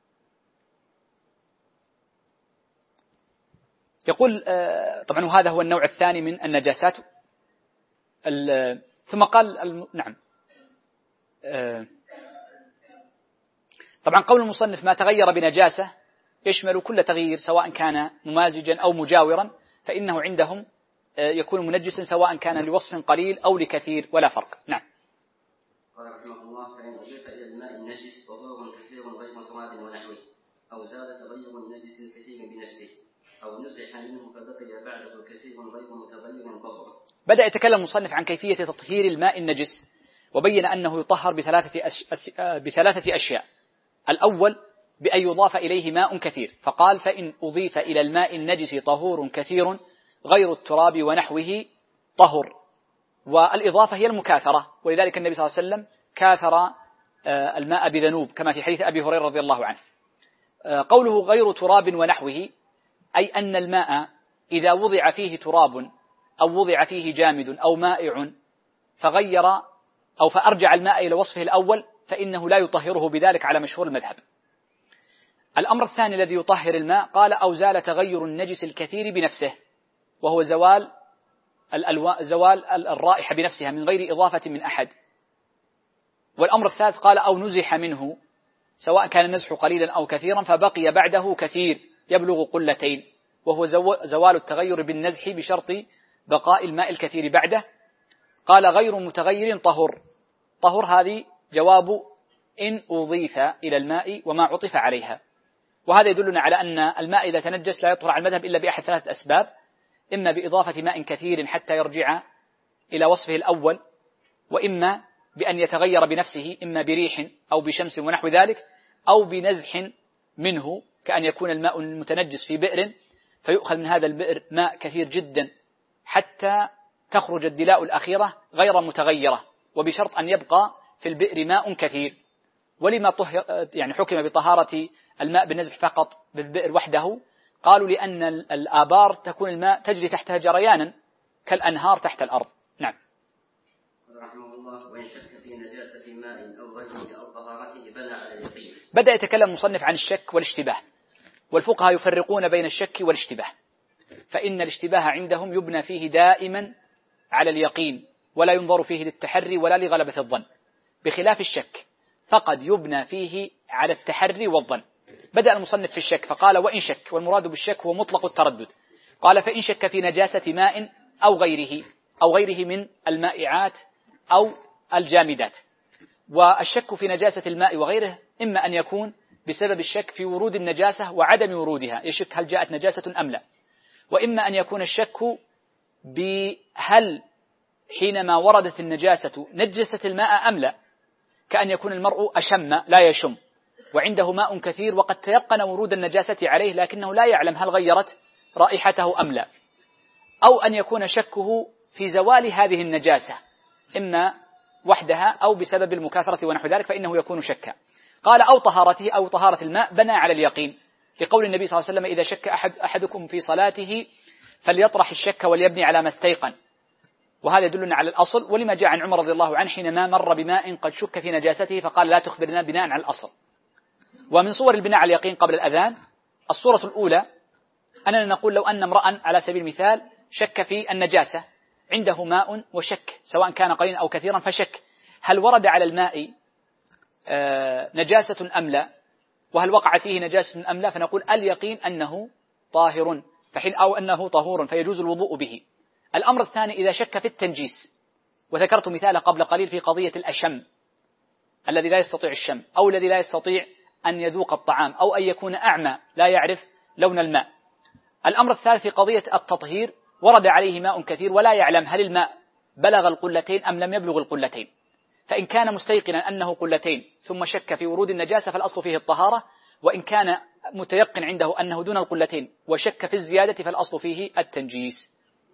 يقول طبعا وهذا هو النوع الثاني من النجاسات. ثم قال نعم طبعا قول المصنف ما تغير بنجاسة يشمل كل تغيير سواء كان ممازجا أو مجاورا، فإنه عندهم يكون منجسا سواء كان لوصف قليل أو لكثير ولا فرق. نعم. قال رحمه الله: فإن أضيف إلى الماء النجس طهور كثير غير تراب ونحوه، أو زال تغير النجس الكثير بنفسه، أو نزح منه فبقي بعده كثير غير متغير طهور. بدأ يتكلم المصنف عن كيفية تطهير الماء النجس، وبين أنه يطهر بثلاثة أشياء. الأول بأن يضاف إليه ماء كثير، فقال فإن أضيف إلى الماء النجس طهور كثير غير التراب ونحوه طهر. والإضافة هي المكاثرة، ولذلك النبي صلى الله عليه وسلم كاثر الماء بذنوب كما في حديث أبي هريرة رضي الله عنه. قوله غير تراب ونحوه أي أن الماء إذا وضع فيه تراب أو وضع فيه جامد أو مائع فغير أو فأرجع الماء إلى وصفه الأول فإنه لا يطهره بذلك على مشهور المذهب. الأمر الثاني الذي يطهر الماء قال أو زال تغير النجس الكثير بنفسه، وهو زوال الرائحة بنفسها من غير إضافة من أحد. والأمر الثالث قال أو نزح منه سواء كان النزح قليلا أو كثيرا فبقي بعده كثير يبلغ قلتين، وهو زوال التغير بالنزح بشرط بقاء الماء الكثير بعده. قال غير متغير طهر هذه جواب إن أضيف إلى الماء وما عطف عليها. وهذا يدلنا على أن الماء إذا تنجس لا يطهر على المذهب إلا بأحد 3 أسباب: إما بإضافة ماء كثير حتى يرجع إلى وصفه الأول، وإما بأن يتغير بنفسه إما بريح أو بشمس ونحو ذلك، أو بنزح منه كأن يكون الماء المتنجس في بئر فيؤخذ من هذا البئر ماء كثير جدا حتى تخرج الدلاء الأخيرة غير متغيرة، وبشرط أن يبقى في البئر ماء كثير. ولما يعني حكم بطهارة الماء بالنزح فقط بالبئر وحده؟ قالوا لأن الآبار تكون الماء تجري تحتها جريانا كالأنهار تحت الأرض. نعم. رحمه الله: وإن شك في نجاسة ماء أو غيره أو طهارته بنى على اليقين. بدأ يتكلم المصنف عن الشك والاشتباه، والفقهاء يفرقون بين الشك والاشتباه، فإن الاشتباه عندهم يبنى فيه دائما على اليقين ولا ينظر فيه للتحري ولا لغلبة الظن، بخلاف الشك فقد يبنى فيه على التحري والظن. بدأ المصنف في الشك فقال وإن شك، والمراد بالشك هو مطلق التردد. قال فإن شك في نجاسة ماء أو غيره من المائعات أو الجامدات. والشك في نجاسة الماء وغيره إما أن يكون بسبب الشك في ورود النجاسة وعدم ورودها، يشك هل جاءت نجاسة أم لا، وإما أن يكون الشك بهل حينما وردت النجاسة نجست الماء أم لا، كأن يكون المرء أشم لا يشم وعنده ماء كثير وقد تيقن ورود النجاسة عليه لكنه لا يعلم هل غيرت رائحته أم لا، أو أن يكون شكه في زوال هذه النجاسة إما وحدها أو بسبب المكاثرة ونحو ذلك، فإنه يكون شكا. قال أو طهارته أو طهارة الماء، بنى على اليقين لقول النبي صلى الله عليه وسلم: إذا شك أحدكم في صلاته فليطرح الشك وليبني على ما استيقن. وهذا يدلنا على الأصل، ولما جاء عن عمر رضي الله عنه حينما مر بماء قد شك في نجاسته فقال: لا تخبرنا، بناء على الأصل. ومن صور البناء على اليقين قبل الأذان الصورة الأولى أننا نقول لو أن امرأ على سبيل المثال شك في النجاسة، عنده ماء وشك سواء كان قليلا أو كثيرا، فشك هل ورد على الماء نجاسة أم لا، وهل وقع فيه نجاسة أم لا، فنقول اليقين أنه طاهر فحين أو أنه طهور فيجوز الوضوء به. الأمر الثاني إذا شك في التنجيس، وذكرت مثالا قبل قليل في قضية الأشم الذي لا يستطيع الشم، أو الذي لا يستطيع أن يذوق الطعام، أو أن يكون أعمى لا يعرف لون الماء. الأمر الثالث في قضية التطهير، ورد عليه ماء كثير ولا يعلم هل الماء بلغ القلتين أم لم يبلغ القلتين، فإن كان مستيقنا أنه قلتين ثم شك في ورود النجاسة فالأصل فيه الطهارة، وإن كان متيقن عنده أنه دون القلتين وشك في الزيادة فالأصل فيه التنجيس.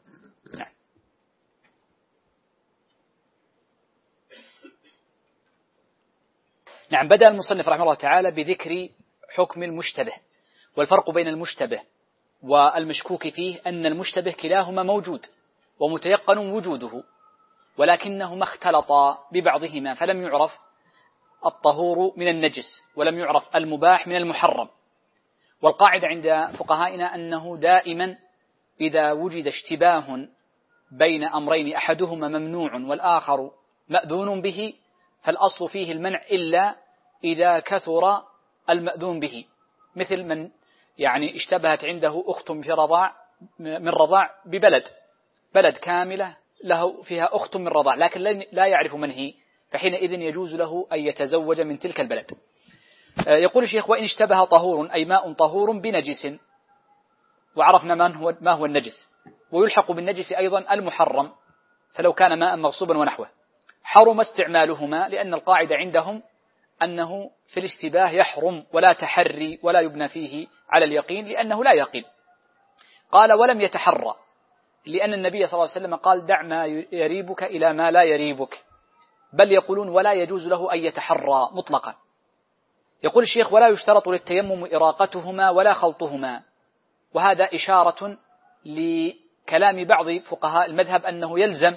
نعم. بدأ المصنف رحمه الله تعالى بذكر حكم المشتبه، والفرق بين المشتبه والمشكوك فيه أن المشتبه كلاهما موجود ومتيقن وجوده، ولكنهما اختلطا ببعضهما فلم يعرف الطهور من النجس ولم يعرف المباح من المحرم. والقاعدة عند فقهائنا أنه دائما إذا وجد اشتباه بين أمرين أحدهما ممنوع والآخر مأذون به فالأصل فيه المنع إلا إذا كثر المأذون به، مثل من يعني اشتبهت عنده أخت من رضاع بلد كاملة له فيها أخت من رضاع لكن لا يعرف من هي، فحينئذ يجوز له أن يتزوج من تلك البلد. يقول الشيخ: وإن اشتبه طهور أي ماء طهور بنجس، وعرفنا ما هو النجس، ويلحق بالنجس أيضا المحرم، فلو كان ماء مغصوبا ونحوه حرم استعمالهما، لأن القاعدة عندهم أنه في الاشتباه يحرم ولا تحري ولا يبنى فيه على اليقين لأنه لا يقين. قال: ولم يتحرى، لأن النبي صلى الله عليه وسلم قال: دع ما يريبك إلى ما لا يريبك، بل يقولون ولا يجوز له أن يتحرى مطلقا. يقول الشيخ: ولا يشترط للتيمم إراقتهما ولا خلطهما، وهذا إشارة لكلام بعض فقهاء المذهب أنه يلزم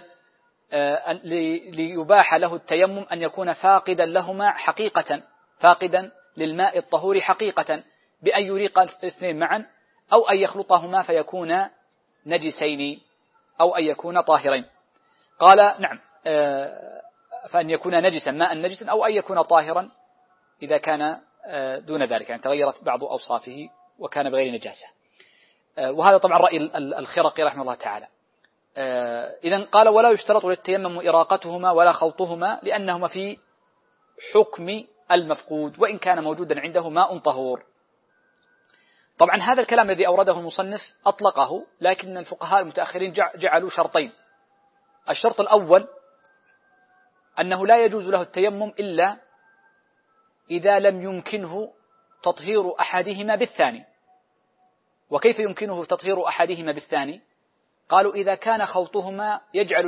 ليباح له التيمم أن يكون فاقدا لهما حقيقة، فاقدا للماء الطهور حقيقة، بأن يريق الاثنين معا أو أن يخلطهما فيكون نجسين أو أن يكون طاهرين. قال: نعم، فأن يكون نجسا ماء نجسا أو أن يكون طاهرا إذا كان دون ذلك، يعني تغيرت بعض أوصافه وكان بغير نجاسة. وهذا طبعا رأي الخرقي رحمه الله تعالى. إذن قال: ولا يشترط للتيمم إراقتهما ولا خلطهما لأنهما في حكم المفقود وإن كان موجودا عنده ماء طهور. طبعا هذا الكلام الذي أورده المصنف أطلقه، لكن الفقهاء المتأخرين جعلوا شرطين. الشرط الأول أنه لا يجوز له التيمم إلا إذا لم يمكنه تطهير أحدهما بالثاني. وكيف يمكنه تطهير أحدهما بالثاني؟ قالوا: إذا كان خلطهما يجعل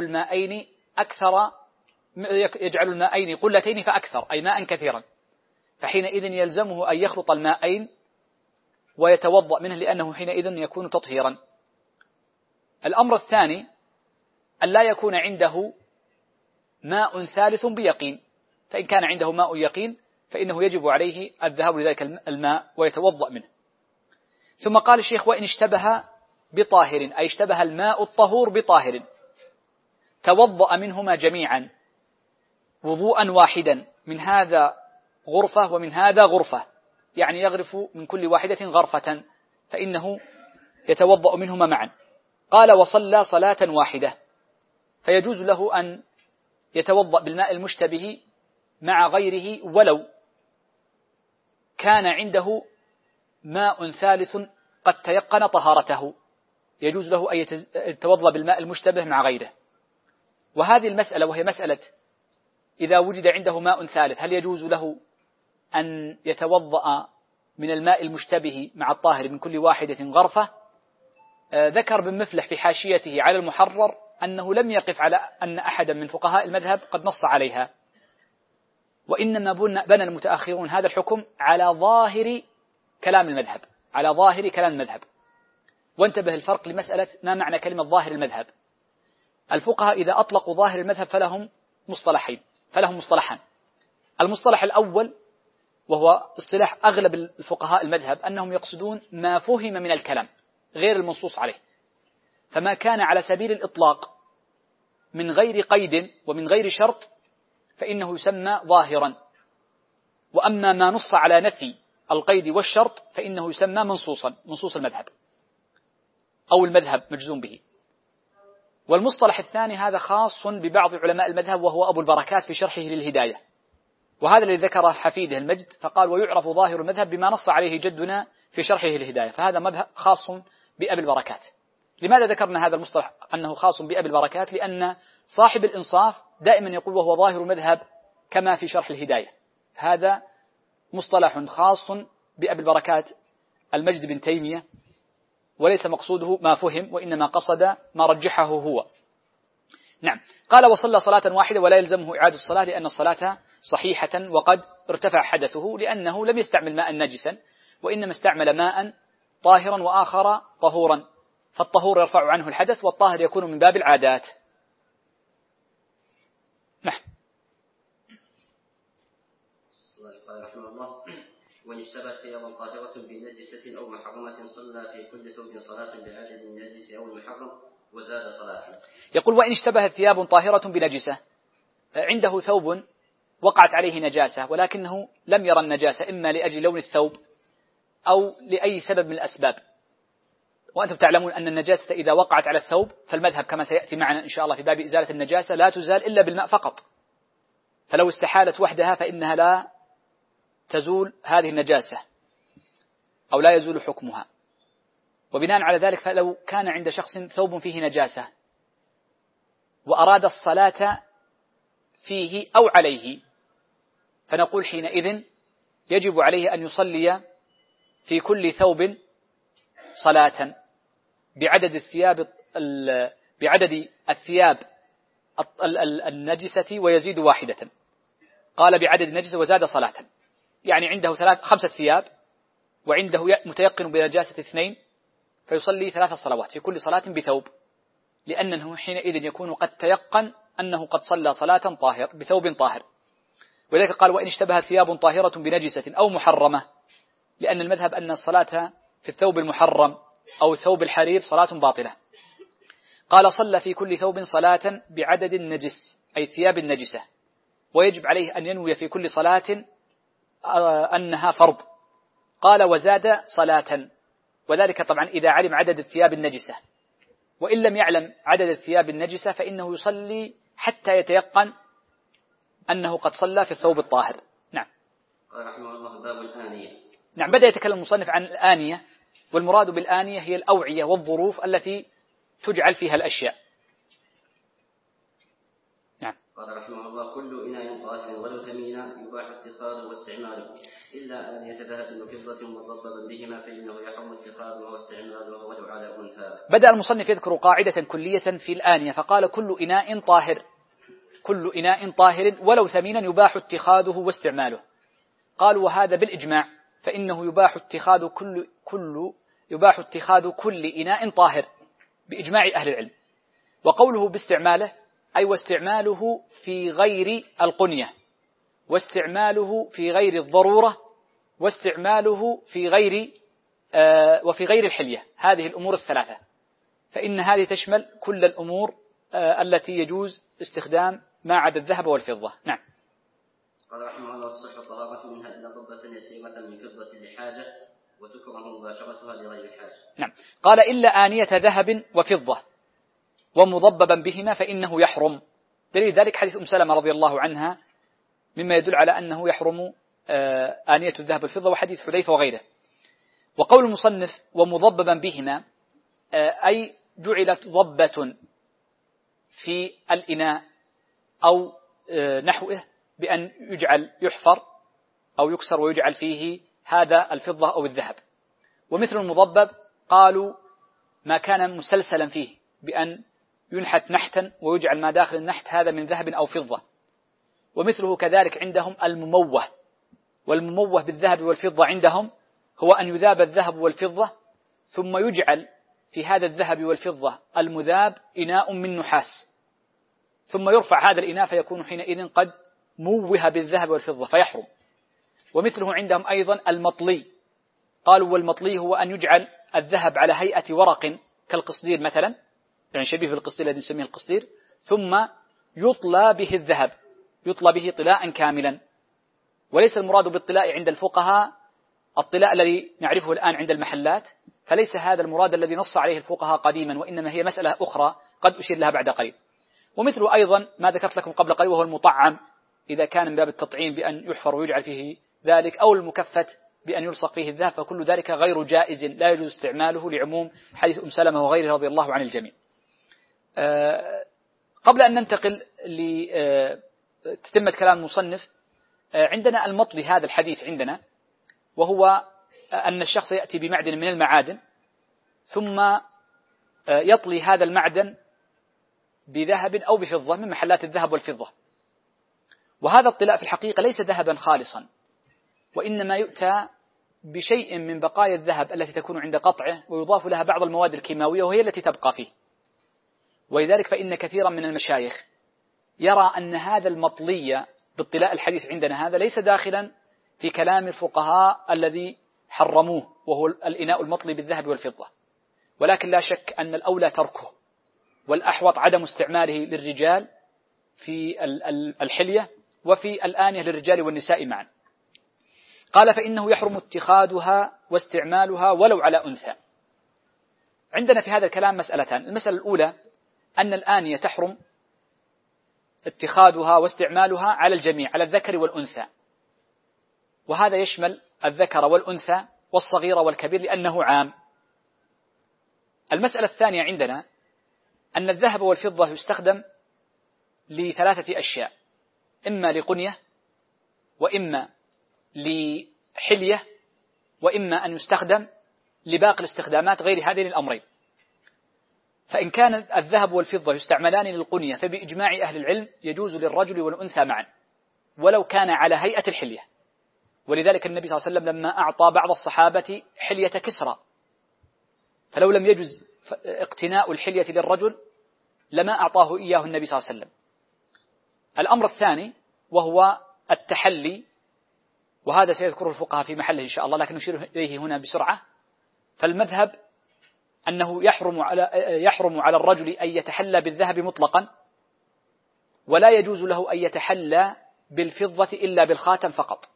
الماءين قلتين فأكثر، أي ماء كثيرا، فحينئذ يلزمه أن يخلط الماءين ويتوضأ منه لأنه حينئذ يكون تطهيرا. الأمر الثاني أن لا يكون عنده ماء ثالث بيقين، فإن كان عنده ماء يقين فإنه يجب عليه الذهاب لذلك الماء ويتوضأ منه. ثم قال الشيخ: وإن اشتبه بطاهر، أي اشتبه الماء الطهور بطاهر، توضأ منهما جميعا وضوءا واحدا، من هذا غرفة ومن هذا غرفة، يعني يغرف من كل واحدة غرفة، فإنه يتوضأ منهما معا. قال: وصلى صلاة واحدة، فيجوز له أن يتوضأ بالماء المشتبه مع غيره ولو كان عنده ماء ثالث قد تيقن طهارته، يجوز له أن يتوضأ بالماء المشتبه مع غيره. وهذه المسألة وهي مسألة إذا وجد عنده ماء ثالث هل يجوز له أن يتوضأ من الماء المشتبه مع الطاهر من كل واحدة غرفة، ذكر ابن مفلح في حاشيته على المحرر أنه لم يقف على أن أحدا من فقهاء المذهب قد نص عليها، وإنما بنى المتأخرون هذا الحكم على ظاهر كلام المذهب، على ظاهر كلام المذهب. وانتبه الفرق لمسألة ما معنى كلمة ظاهر المذهب. الفقهاء إذا أطلقوا ظاهر المذهب فلهم مصطلحان. المصطلح الأول وهو اصطلاح أغلب الفقهاء المذهب أنهم يقصدون ما فهم من الكلام غير المنصوص عليه، فما كان على سبيل الإطلاق من غير قيد ومن غير شرط فإنه يسمى ظاهرا، وأما ما نص على نفي القيد والشرط فإنه يسمى منصوص المذهب أو المذهب مجزوم به. والمصطلح الثاني هذا خاص ببعض علماء المذهب وهو أبو البركات في شرحه للهداية، وهذا الذي ذكره حفيده المجد فقال ويعرف ظاهر المذهب بما نص عليه جدنا في شرحه للهداية، فهذا مذهب خاص بأبي البركات. لماذا ذكرنا هذا المصطلح أنه خاص بأبي البركات؟ لأن صاحب الإنصاف دائما يقول وهو ظاهر المذهب كما في شرح الهداية، هذا مصطلح خاص بأبي البركات المجد بن تيمية، وليس مقصوده ما فهم وإنما قصد ما رجحه هو. نعم. قال وصلى صلاة واحدة ولا يلزمه إعادة الصلاة لأن الصلاة صحيحة وقد ارتفع حدثه، لأنه لم يستعمل ماء نجسا وإنما استعمل ماء طاهرا وآخر طهورا، فالطهور يرفع عنه الحدث والطاهر يكون من باب العادات. نعم. قال رحمه الله وإن اشتبهت ثيابا طاهرة بنجسة أو محرمة صلى في كل ثوب صلاة بعدد النجس أو المحرم وزاد صلاته. يقول وإن اشتبهت ثياب طاهرة بنجسة، عنده ثوب وقعت عليه نجاسة ولكنه لم يرى النجاسة إما لأجل لون الثوب أو لأي سبب من الأسباب، وأنتم تعلمون أن النجاسة إذا وقعت على الثوب فالمذهب كما سيأتي معنا إن شاء الله في باب إزالة النجاسة لا تزال إلا بالماء فقط، فلو استحالت وحدها فإنها لا تزول هذه النجاسة أو لا يزول حكمها. وبناء على ذلك فلو كان عند شخص ثوب فيه نجاسة وأراد الصلاة فيه أو عليه فنقول حينئذ يجب عليه أن يصلي في كل ثوب صلاة بعدد الثياب النجسة ويزيد واحدة. قال بعدد النجسة وزاد صلاة، يعني عنده 5 ثياب وعنده متيقن بنجاسة 2 فيصلي 3 صلوات في كل صلاة بثوب، لأنه حينئذ يكون قد تيقن أنه قد صلى صلاة طاهر بثوب طاهر. ولذلك قال وإن اشتبهت ثياب طاهرة بنجسة أو محرمة، لأن المذهب أن الصلاة في الثوب المحرم أو ثوب الحرير صلاة باطلة. قال صلى في كل ثوب صلاة بعدد النجس أي ثياب النجسة، ويجب عليه أن ينوي في كل صلاة أنها فرض. قال وزاد صلاة، وذلك طبعا إذا علم عدد الثياب النجسة، وإن لم يعلم عدد الثياب النجسة فإنه يصلي حتى يتيقن أنه قد صلى في الثوب الطاهر. نعم. قال رحمه الله باب الآنية. نعم. بدأ يتكلم المصنف عن الآنية، والمراد بالآنية هي الأوعية والظروف التي تجعل فيها الأشياء. نعم. قال رحمه الله كل إناء طاهر ولو ثمينا يباح اتخاذه واستعماله إلا أن يتذهب بفضة مضببا بهما فإنه يحرم اتخاذه واستعماله ولو على أنثى. بدأ المصنف يذكر قاعدة كلية في الآنية فقال كل إناء طاهر ولو ثمينا يباح اتخاذه واستعماله. قالوا وهذا بالإجماع، فإنه يباح اتخاذ كل إناء طاهر بإجماع أهل العلم. وقوله باستعماله أي واستعماله في غير القنية، واستعماله في غير الضرورة، واستعماله في غير وفي غير الحلية، هذه الأمور الثلاثة، فإن هذه تشمل كل الأمور التي يجوز استخدام ما عدا الذهب والفضة. نعم. قال رحمه الله تصح الطهارة منها إلا ضبة يسيرة من فضة لحاجة وتكره مباشرتها لغير الحاجة. نعم. قال إلا آنية ذهب وفضة ومضببا بهما فإنه يحرم. دليل ذلك حديث أم سلمة رضي الله عنها مما يدل على أنه يحرم آنية الذهب والفضة، وحديث حذيفة وغيره. وقول المصنف ومضببا بهما أي جعلت ضبة في الإناء أو نحوه بأن يحفر أو يكسر ويجعل فيه هذا الفضة أو الذهب. ومثل المضبب قالوا ما كان مسلسلا فيه بأن ينحت نحتا ويجعل ما داخل النحت هذا من ذهب أو فضة. ومثله كذلك عندهم المموه، والمموه بالذهب والفضة عندهم هو أن يذاب الذهب والفضة ثم يجعل في هذا الذهب والفضة المذاب إناء من نحاس، ثم يرفع هذا الإناء فيكون حينئذ قد موه بالذهب والفضة فيحرم. ومثله عندهم أيضا المطلي، قالوا والمطلي هو أن يجعل الذهب على هيئة ورق كالقصدير مثلا، يعني شبيه بالقصدير الذي نسميه القصدير، ثم يطلى به الذهب، يطلى به طلاء كاملا. وليس المراد بالطلاء عند الفقهاء الطلاء الذي نعرفه الآن عند المحلات، فليس هذا المراد الذي نص عليه الفقهاء قديما، وإنما هي مسألة أخرى قد أشير لها بعد قليل. ومثله أيضا ما ذكرت لكم قبل قليل وهو المطعم، إذا كان من باب التطعيم بأن يحفر ويجعل فيه ذلك، أو المكفت بأن يلصق فيه الذهب، فكل ذلك غير جائز لا يجوز استعماله لعموم حديث أم سلمة وغيره رضي الله عن الجميع. قبل أن ننتقل لتتمة كلام المصنف، عندنا المطلي هذا الحديث عندنا، وهو أن الشخص يأتي بمعدن من المعادن ثم يطلي هذا المعدن بذهب أو بفضة من محلات الذهب والفضة. وهذا الطلاء في الحقيقة ليس ذهبا خالصا، وإنما يؤتى بشيء من بقايا الذهب التي تكون عند قطعه ويضاف لها بعض المواد الكيماوية وهي التي تبقى فيه. ولذلك فإن كثيرا من المشايخ يرى أن هذا المطلي بالطلاء الحديث عندنا هذا ليس داخلا في كلام الفقهاء الذي حرموه، وهو الإناء المطلي بالذهب والفضة، ولكن لا شك أن الأولى تركه، والأحوط عدم استعماله للرجال في الحلية وفي الآنية للرجال والنساء معا. قال فإنه يحرم اتخاذها واستعمالها ولو على أنثى. عندنا في هذا الكلام مسألتان. المسألة الأولى أن الآنية تحرم اتخاذها واستعمالها على الجميع، على الذكر والأنثى، وهذا يشمل الذكر والأنثى والصغير والكبير لأنه عام. المسألة الثانية عندنا أن الذهب والفضة يستخدم لثلاثة أشياء: إما لقنية، وإما لحلية، وإما أن يستخدم لباقي الاستخدامات غير هذين الأمرين. فإن كان الذهب والفضة يستعملان للقنية فبإجماع أهل العلم يجوز للرجل والأنثى معا ولو كان على هيئة الحلية. ولذلك النبي صلى الله عليه وسلم لما أعطى بعض الصحابة حلية كسرى، فلو لم يجوز اقتناء الحلية للرجل لما أعطاه إياه النبي صلى الله عليه وسلم. الأمر الثاني وهو التحلي، وهذا سيذكره الفقهاء في محله إن شاء الله، لكن نشير إليه هنا بسرعة. فالمذهب أنه يحرم على الرجل أن يتحلى بالذهب مطلقا، ولا يجوز له أن يتحلى بالفضة إلا بالخاتم فقط،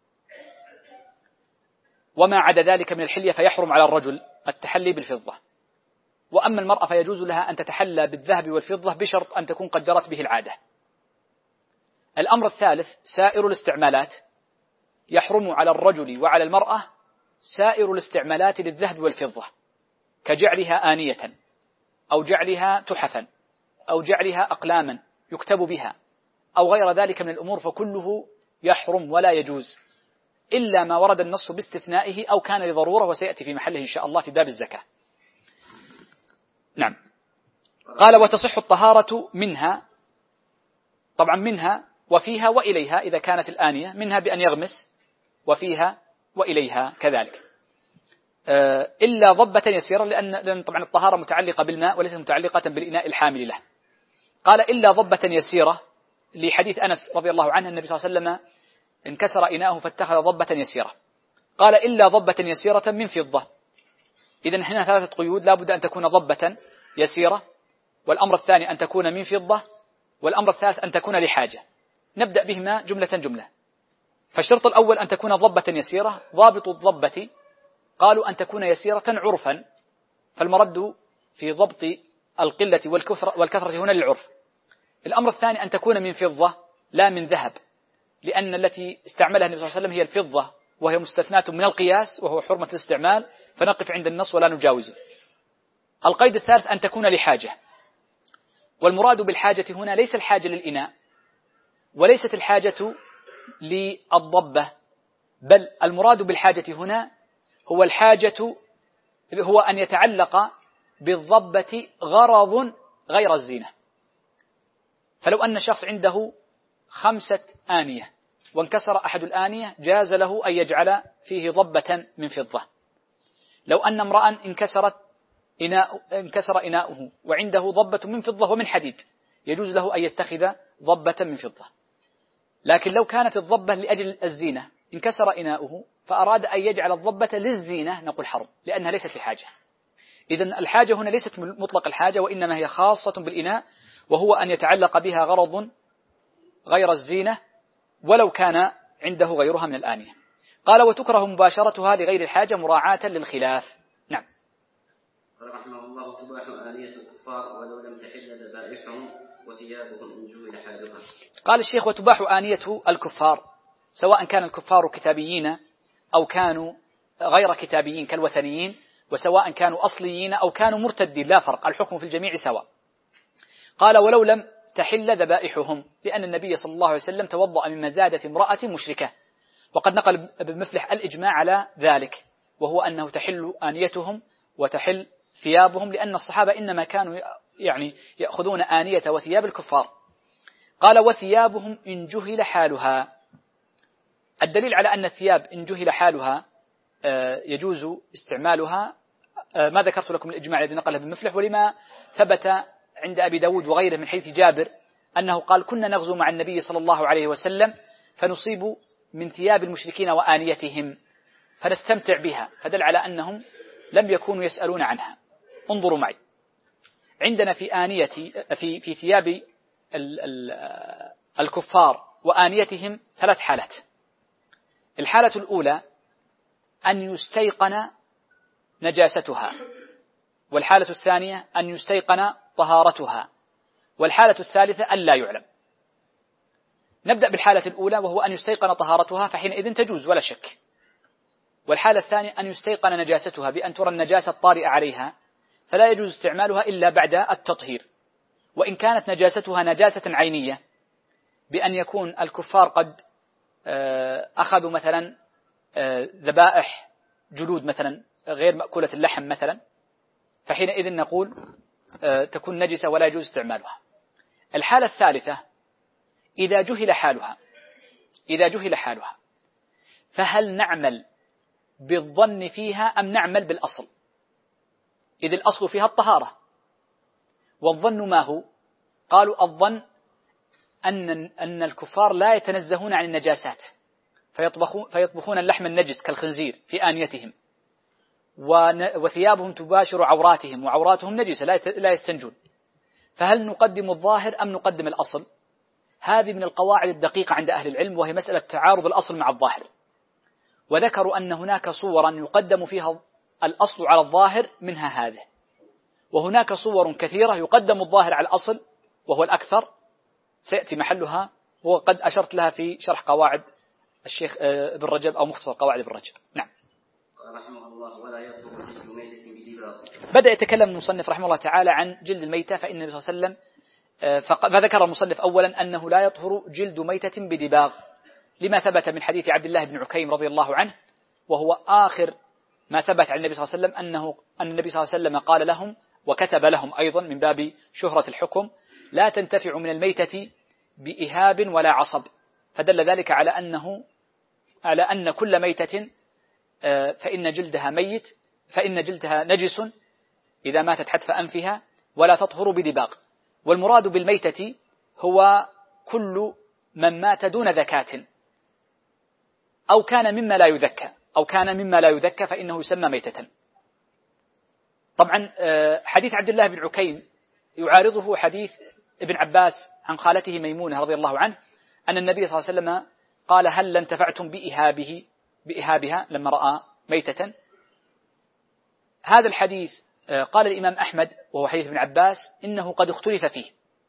وما عدا ذلك من الحلية فيحرم على الرجل التحلي بالفضة. وأما المرأة فيجوز لها أن تتحلى بالذهب والفضة بشرط أن تكون قد جرت به العادة. الأمر الثالث سائر الاستعمالات، يحرم على الرجل وعلى المرأة سائر الاستعمالات للذهب والفضة، كجعلها آنية، أو جعلها تحفا، أو جعلها أقلاما يكتب بها، أو غير ذلك من الأمور، فكله يحرم ولا يجوز إلا ما ورد النص باستثنائه أو كان لضرورة، وسيأتي في محله إن شاء الله في باب الزكاة. نعم. قال وتصح الطهارة منها، طبعا منها وفيها وإليها إذا كانت الآنية، منها بأن يغمس، وفيها وإليها كذلك، إلا ضبة يسيرة، لأن طبعا الطهارة متعلقة بالماء وليست متعلقة بالإناء الحامل له. قال إلا ضبة يسيرة لحديث أنس رضي الله عنه النبي صلى الله عليه وسلم انكسر إناءه فاتخذ ضبة يسيرة. قال إلا ضبة يسيرة من فضة. إذن هنا ثلاثة قيود: لا بد أن تكون ضبة يسيرة، والأمر الثاني أن تكون من فضة، والأمر الثالث أن تكون لحاجة. نبدأ بهما جملة جملة. فالشرط الأول أن تكون ضبة يسيرة. ضابط الضبة قالوا أن تكون يسيرة عرفا، فالمرد في ضبط القلة والكثرة هنا للعرف. الأمر الثاني أن تكون من فضة لا من ذهب، لأن التي استعملها النبي صلى الله عليه وسلم هي الفضة، وهي مستثناة من القياس وهو حرمة الاستعمال، فنقف عند النص ولا نجاوزه. القيد الثالث أن تكون لحاجة، والمراد بالحاجة هنا ليس الحاجة للإناء، وليست الحاجة للضبة، بل المراد بالحاجة هنا هو الحاجة، هو أن يتعلق بالضبة غرض غير الزينة. فلو أن شخص عنده 5 آنية وانكسر أحد الآنية جاز له أن يجعل فيه ضبة من فضة. لو أن امرأ انكسر إناؤه وعنده ضبة من فضة ومن حديد يجوز له أن يتخذ ضبة من فضة. لكن لو كانت الضبة لأجل الزينة انكسر إناؤه فأراد أن يجعل الضبة للزينة نقول حرم، لأنها ليست لحاجة. إذن الحاجة هنا ليست مطلق الحاجة، وإنما هي خاصة بالإناء، وهو أن يتعلق بها غرض غير الزينة ولو كان عنده غيرها من الآنية. قال وتكره مباشرتها لغير الحاجة مراعاة للخلاف. نعم. قال رحمه الله تباح آنية الكفار ولو لم تحل ذبائحهم وثيابهم إن جهل حالها. قال الشيخ وتباح آنية الكفار سواء كان الكفار كتابيين أو كانوا غير كتابيين كالوثنيين، وسواء كانوا أصليين أو كانوا مرتدين لا فرق، الحكم في الجميع سواء. قال ولو لم تحل ذبائحهم، لأن النبي صلى الله عليه وسلم توضأ من مزادة امرأة مشركة، وقد نقل ابن مفلح الإجماع على ذلك، وهو أنه تحل آنيتهم وتحل ثيابهم، لأن الصحابة إنما كانوا يأخذون آنية وثياب الكفار. قال وثيابهم إن جهل حالها. الدليل على أن الثياب إن جهل حالها يجوز استعمالها ما ذكرت لكم الإجماع الذي نقله ابن مفلح، ولما ثبت عند أبي داود وغيره من حديث جابر أنه قال كنا نغزو مع النبي صلى الله عليه وسلم فنصيب من ثياب المشركين وآنيتهم فنستمتع بها، فدل على أنهم لم يكونوا يسألون عنها. انظروا معي، عندنا في ثياب الكفار وآنيتهم 3 حالات. الحالة الأولى أن يستيقن نجاستها، والحالة الثانية أن يستيقن طهارتها، والحالة الثالثة أن لا يعلم. نبدأ بالحالة الأولى وهو أن يستيقن طهارتها، فحينئذ تجوز ولا شك. والحالة الثانية أن يستيقن نجاستها بأن ترى النجاسة الطارئة عليها، فلا يجوز استعمالها إلا بعد التطهير. وإن كانت نجاستها نجاسة عينية بأن يكون الكفار قد أخذوا مثلا ذبائح جلود مثلا غير مأكولة اللحم مثلا، فحينئذ نقول تكون نجسة ولا يجوز استعمالها. الحالة الثالثة إذا جهل حالها فهل نعمل بالظن فيها أم نعمل بالأصل؟ إذ الأصل فيها الطهارة، والظن ما هو؟ قالوا الظن أن الكفار لا يتنزهون عن النجاسات فيطبخون اللحم النجس كالخنزير في آنيتهم، وثيابهم تباشر عوراتهم وعوراتهم نجسة لا يستنجون. فهل نقدم الظاهر أم نقدم الأصل؟ هذه من القواعد الدقيقة عند أهل العلم، وهي مسألة تعارض الأصل مع الظاهر. وذكروا أن هناك صورا يقدم فيها الأصل على الظاهر منها هذه، وهناك صور كثيرة يقدم الظاهر على الأصل وهو الأكثر، سيأتي محلها وقد أشرت لها في شرح قواعد الشيخ ابن رجب أو مختصر قواعد ابن رجب. نعم. رحمه الله ولا يطلب جلد ميتة بدباغ. بدأ يتكلم المصنف رحمه الله تعالى عن جلد الميتة، فإن النبي صلى الله عليه وسلم فذكر المصنف أولا أنه لا يطهر جلد ميتة بدباغ لما ثبت من حديث عبد الله بن عكيم رضي الله عنه، وهو آخر ما ثبت عن النبي صلى الله عليه وسلم أن النبي صلى الله عليه وسلم قال لهم وكتب لهم أيضا من باب شهرة الحكم لا تنتفع من الميتة بإهاب ولا عصب، فدل ذلك على أن كل ميتة فإن جلدها نجس إذا ماتت حتف أنفها ولا تطهر بدباغ. والمراد بالميتة هو كل من مات دون ذكاة أو كان مما لا يذكى فإنه يسمى ميتة. طبعا حديث عبد الله بن عكيم يعارضه حديث ابن عباس عن خالته ميمونة رضي الله عنه أن النبي صلى الله عليه وسلم قال هل انتفعتم بإهابها لما رأى ميتة. هذا الحديث قال الإمام أحمد وهو حديث ابن عباس إنه قد اختلف فيه،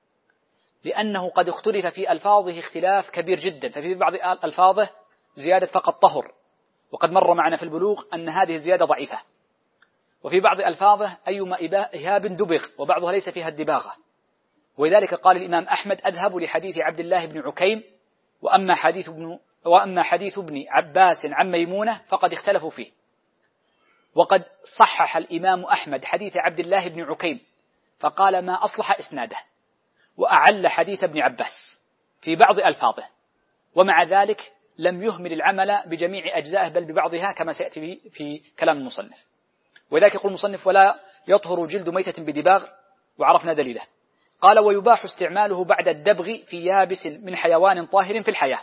لأنه قد اختلف في ألفاظه اختلاف كبير جدا، ففي بعض ألفاظه زيادة فقط طهر، وقد مر معنا في البلوغ أن هذه الزيادة ضعيفة، وفي بعض ألفاظه أيما إهاب دبغ وبعضها ليس فيها الدباغة، ولذلك قال الإمام أحمد أذهب لحديث عبد الله بن عكيم، وأما حديث ابن عباس عن ميمونة فقد اختلفوا فيه. وقد صحح الإمام أحمد حديث عبد الله بن عكيم فقال ما أصلح إسناده، وأعل حديث ابن عباس في بعض ألفاظه، ومع ذلك لم يهمل العمل بجميع أجزائه بل ببعضها كما سيأتي في كلام المصنف. ولذلك يقول المصنف ولا يطهر جلد ميتة بدباغ، وعرفنا دليله. قال ويباح استعماله بعد الدبغ في يابس من حيوان طاهر في الحياة.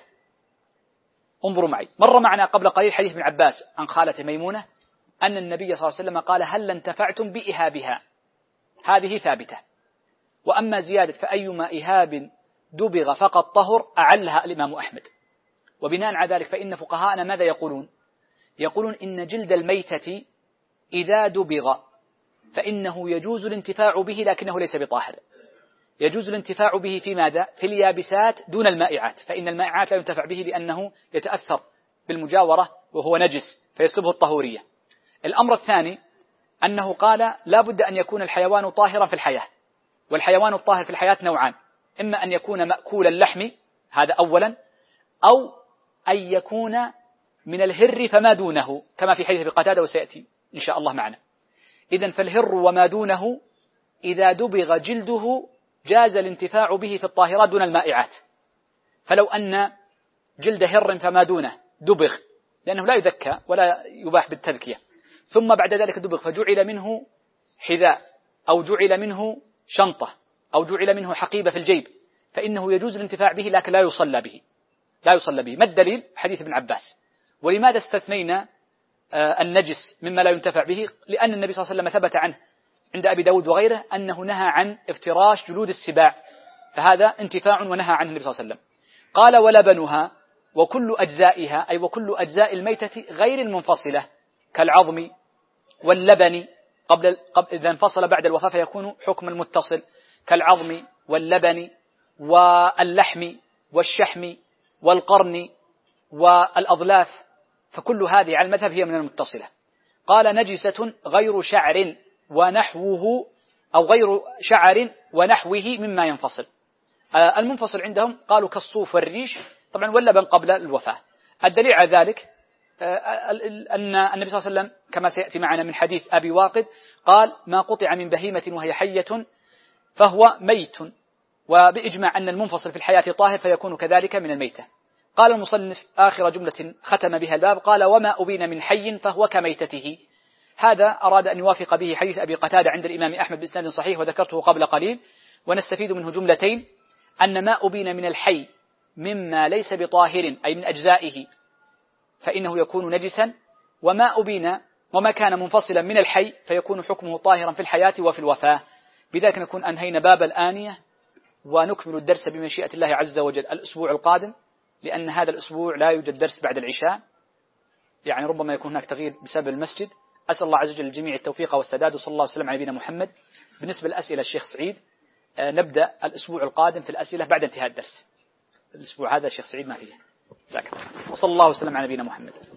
انظروا معي، مر معنا قبل قليل حديث ابن عباس عن خالة ميمونة أن النبي صلى الله عليه وسلم قال هل انتفعتم بإهابها، هذه ثابتة. وأما زيادة فأيما إهاب دبغ فقد طهر أعلها الإمام أحمد. وبناء على ذلك فإن فقهاءنا ماذا يقولون؟ يقولون إن جلد الميتة إذا دبغ فإنه يجوز الانتفاع به لكنه ليس بطاهر. يجوز الانتفاع به في ماذا؟ في اليابسات دون المائعات، فإن المائعات لا ينتفع به لأنه يتأثر بالمجاورة وهو نجس فيسلبه الطهورية. الأمر الثاني أنه قال لا بد أن يكون الحيوان طاهرا في الحياة، والحيوان الطاهر في الحياة نوعان، إما أن يكون مأكول اللحم هذا أولا، أو أن يكون من الهر فما دونه كما في حديث قتادة وسيأتي إن شاء الله معنا. إذن فالهر وما دونه إذا دبغ جلده جاز الانتفاع به في الطاهرات دون المائعات. فلو أن جلد هر فما دونه دبغ لأنه لا يذكى ولا يباح بالتذكية، ثم بعد ذلك دبغ فجعل منه حذاء أو جعل منه شنطة أو جعل منه حقيبة في الجيب فإنه يجوز الانتفاع به لكن لا يصلى به. ما الدليل؟ حديث ابن عباس. ولماذا استثنينا النجس مما لا ينتفع به؟ لأن النبي صلى الله عليه وسلم ثبت عنه عند أبي داود وغيره أنه نهى عن افتراش جلود السباع، فهذا انتفاع ونهى عنه النبي صلى الله عليه وسلم. قال ولبنها وكل أجزائها، أي وكل أجزاء الميتة غير المنفصلة كالعظم واللبن قبل إذا انفصل بعد الوفاة فيكون حكم المتصل، كالعظم واللبن واللحم والشحم والقرن والأضلاف، فكل هذه على المذهب هي من المتصلة. قال نجسة غير شعر ونحوه أو غير شعر ونحوه مما ينفصل. المنفصل عندهم قالوا كالصوف والريش طبعا واللبن قبل الوفاة. الدليل على ذلك أن النبي صلى الله عليه وسلم كما سيأتي معنا من حديث أبي واقد قال ما قطع من بهيمة وهي حية فهو ميت، وبإجماع أن المنفصل في الحياة طاهر فيكون كذلك من الميتة. قال المصنف آخر جملة ختم بها الباب قال وما أبين من حي فهو كميتته. هذا أراد أن يوافق به حديث أبي قتادة عند الإمام أحمد بإسناد صحيح وذكرته قبل قليل، ونستفيد منه جملتين: أن ما أبين من الحي مما ليس بطاهر أي من أجزائه فإنه يكون نجسا، وما أبين وما كان منفصلا من الحي فيكون حكمه طاهرا في الحياة وفي الوفاة. بذلك نكون أنهينا باب الآنية، ونكمل الدرس بمشيئة الله عز وجل الأسبوع القادم، لأن هذا الأسبوع لا يوجد درس بعد العشاء، يعني ربما يكون هناك تغيير بسبب المسجد. أسأل الله عز وجل للجميع التوفيق والسداد، وصلى الله وسلم على نبينا محمد. بالنسبة للأسئلة الشيخ سعيد نبدأ الأسبوع القادم في الأسئلة بعد انتهاء الدرس. الأسبوع هذا الشيخ سعيد ما فيه. وصلى الله وسلم على نبينا محمد.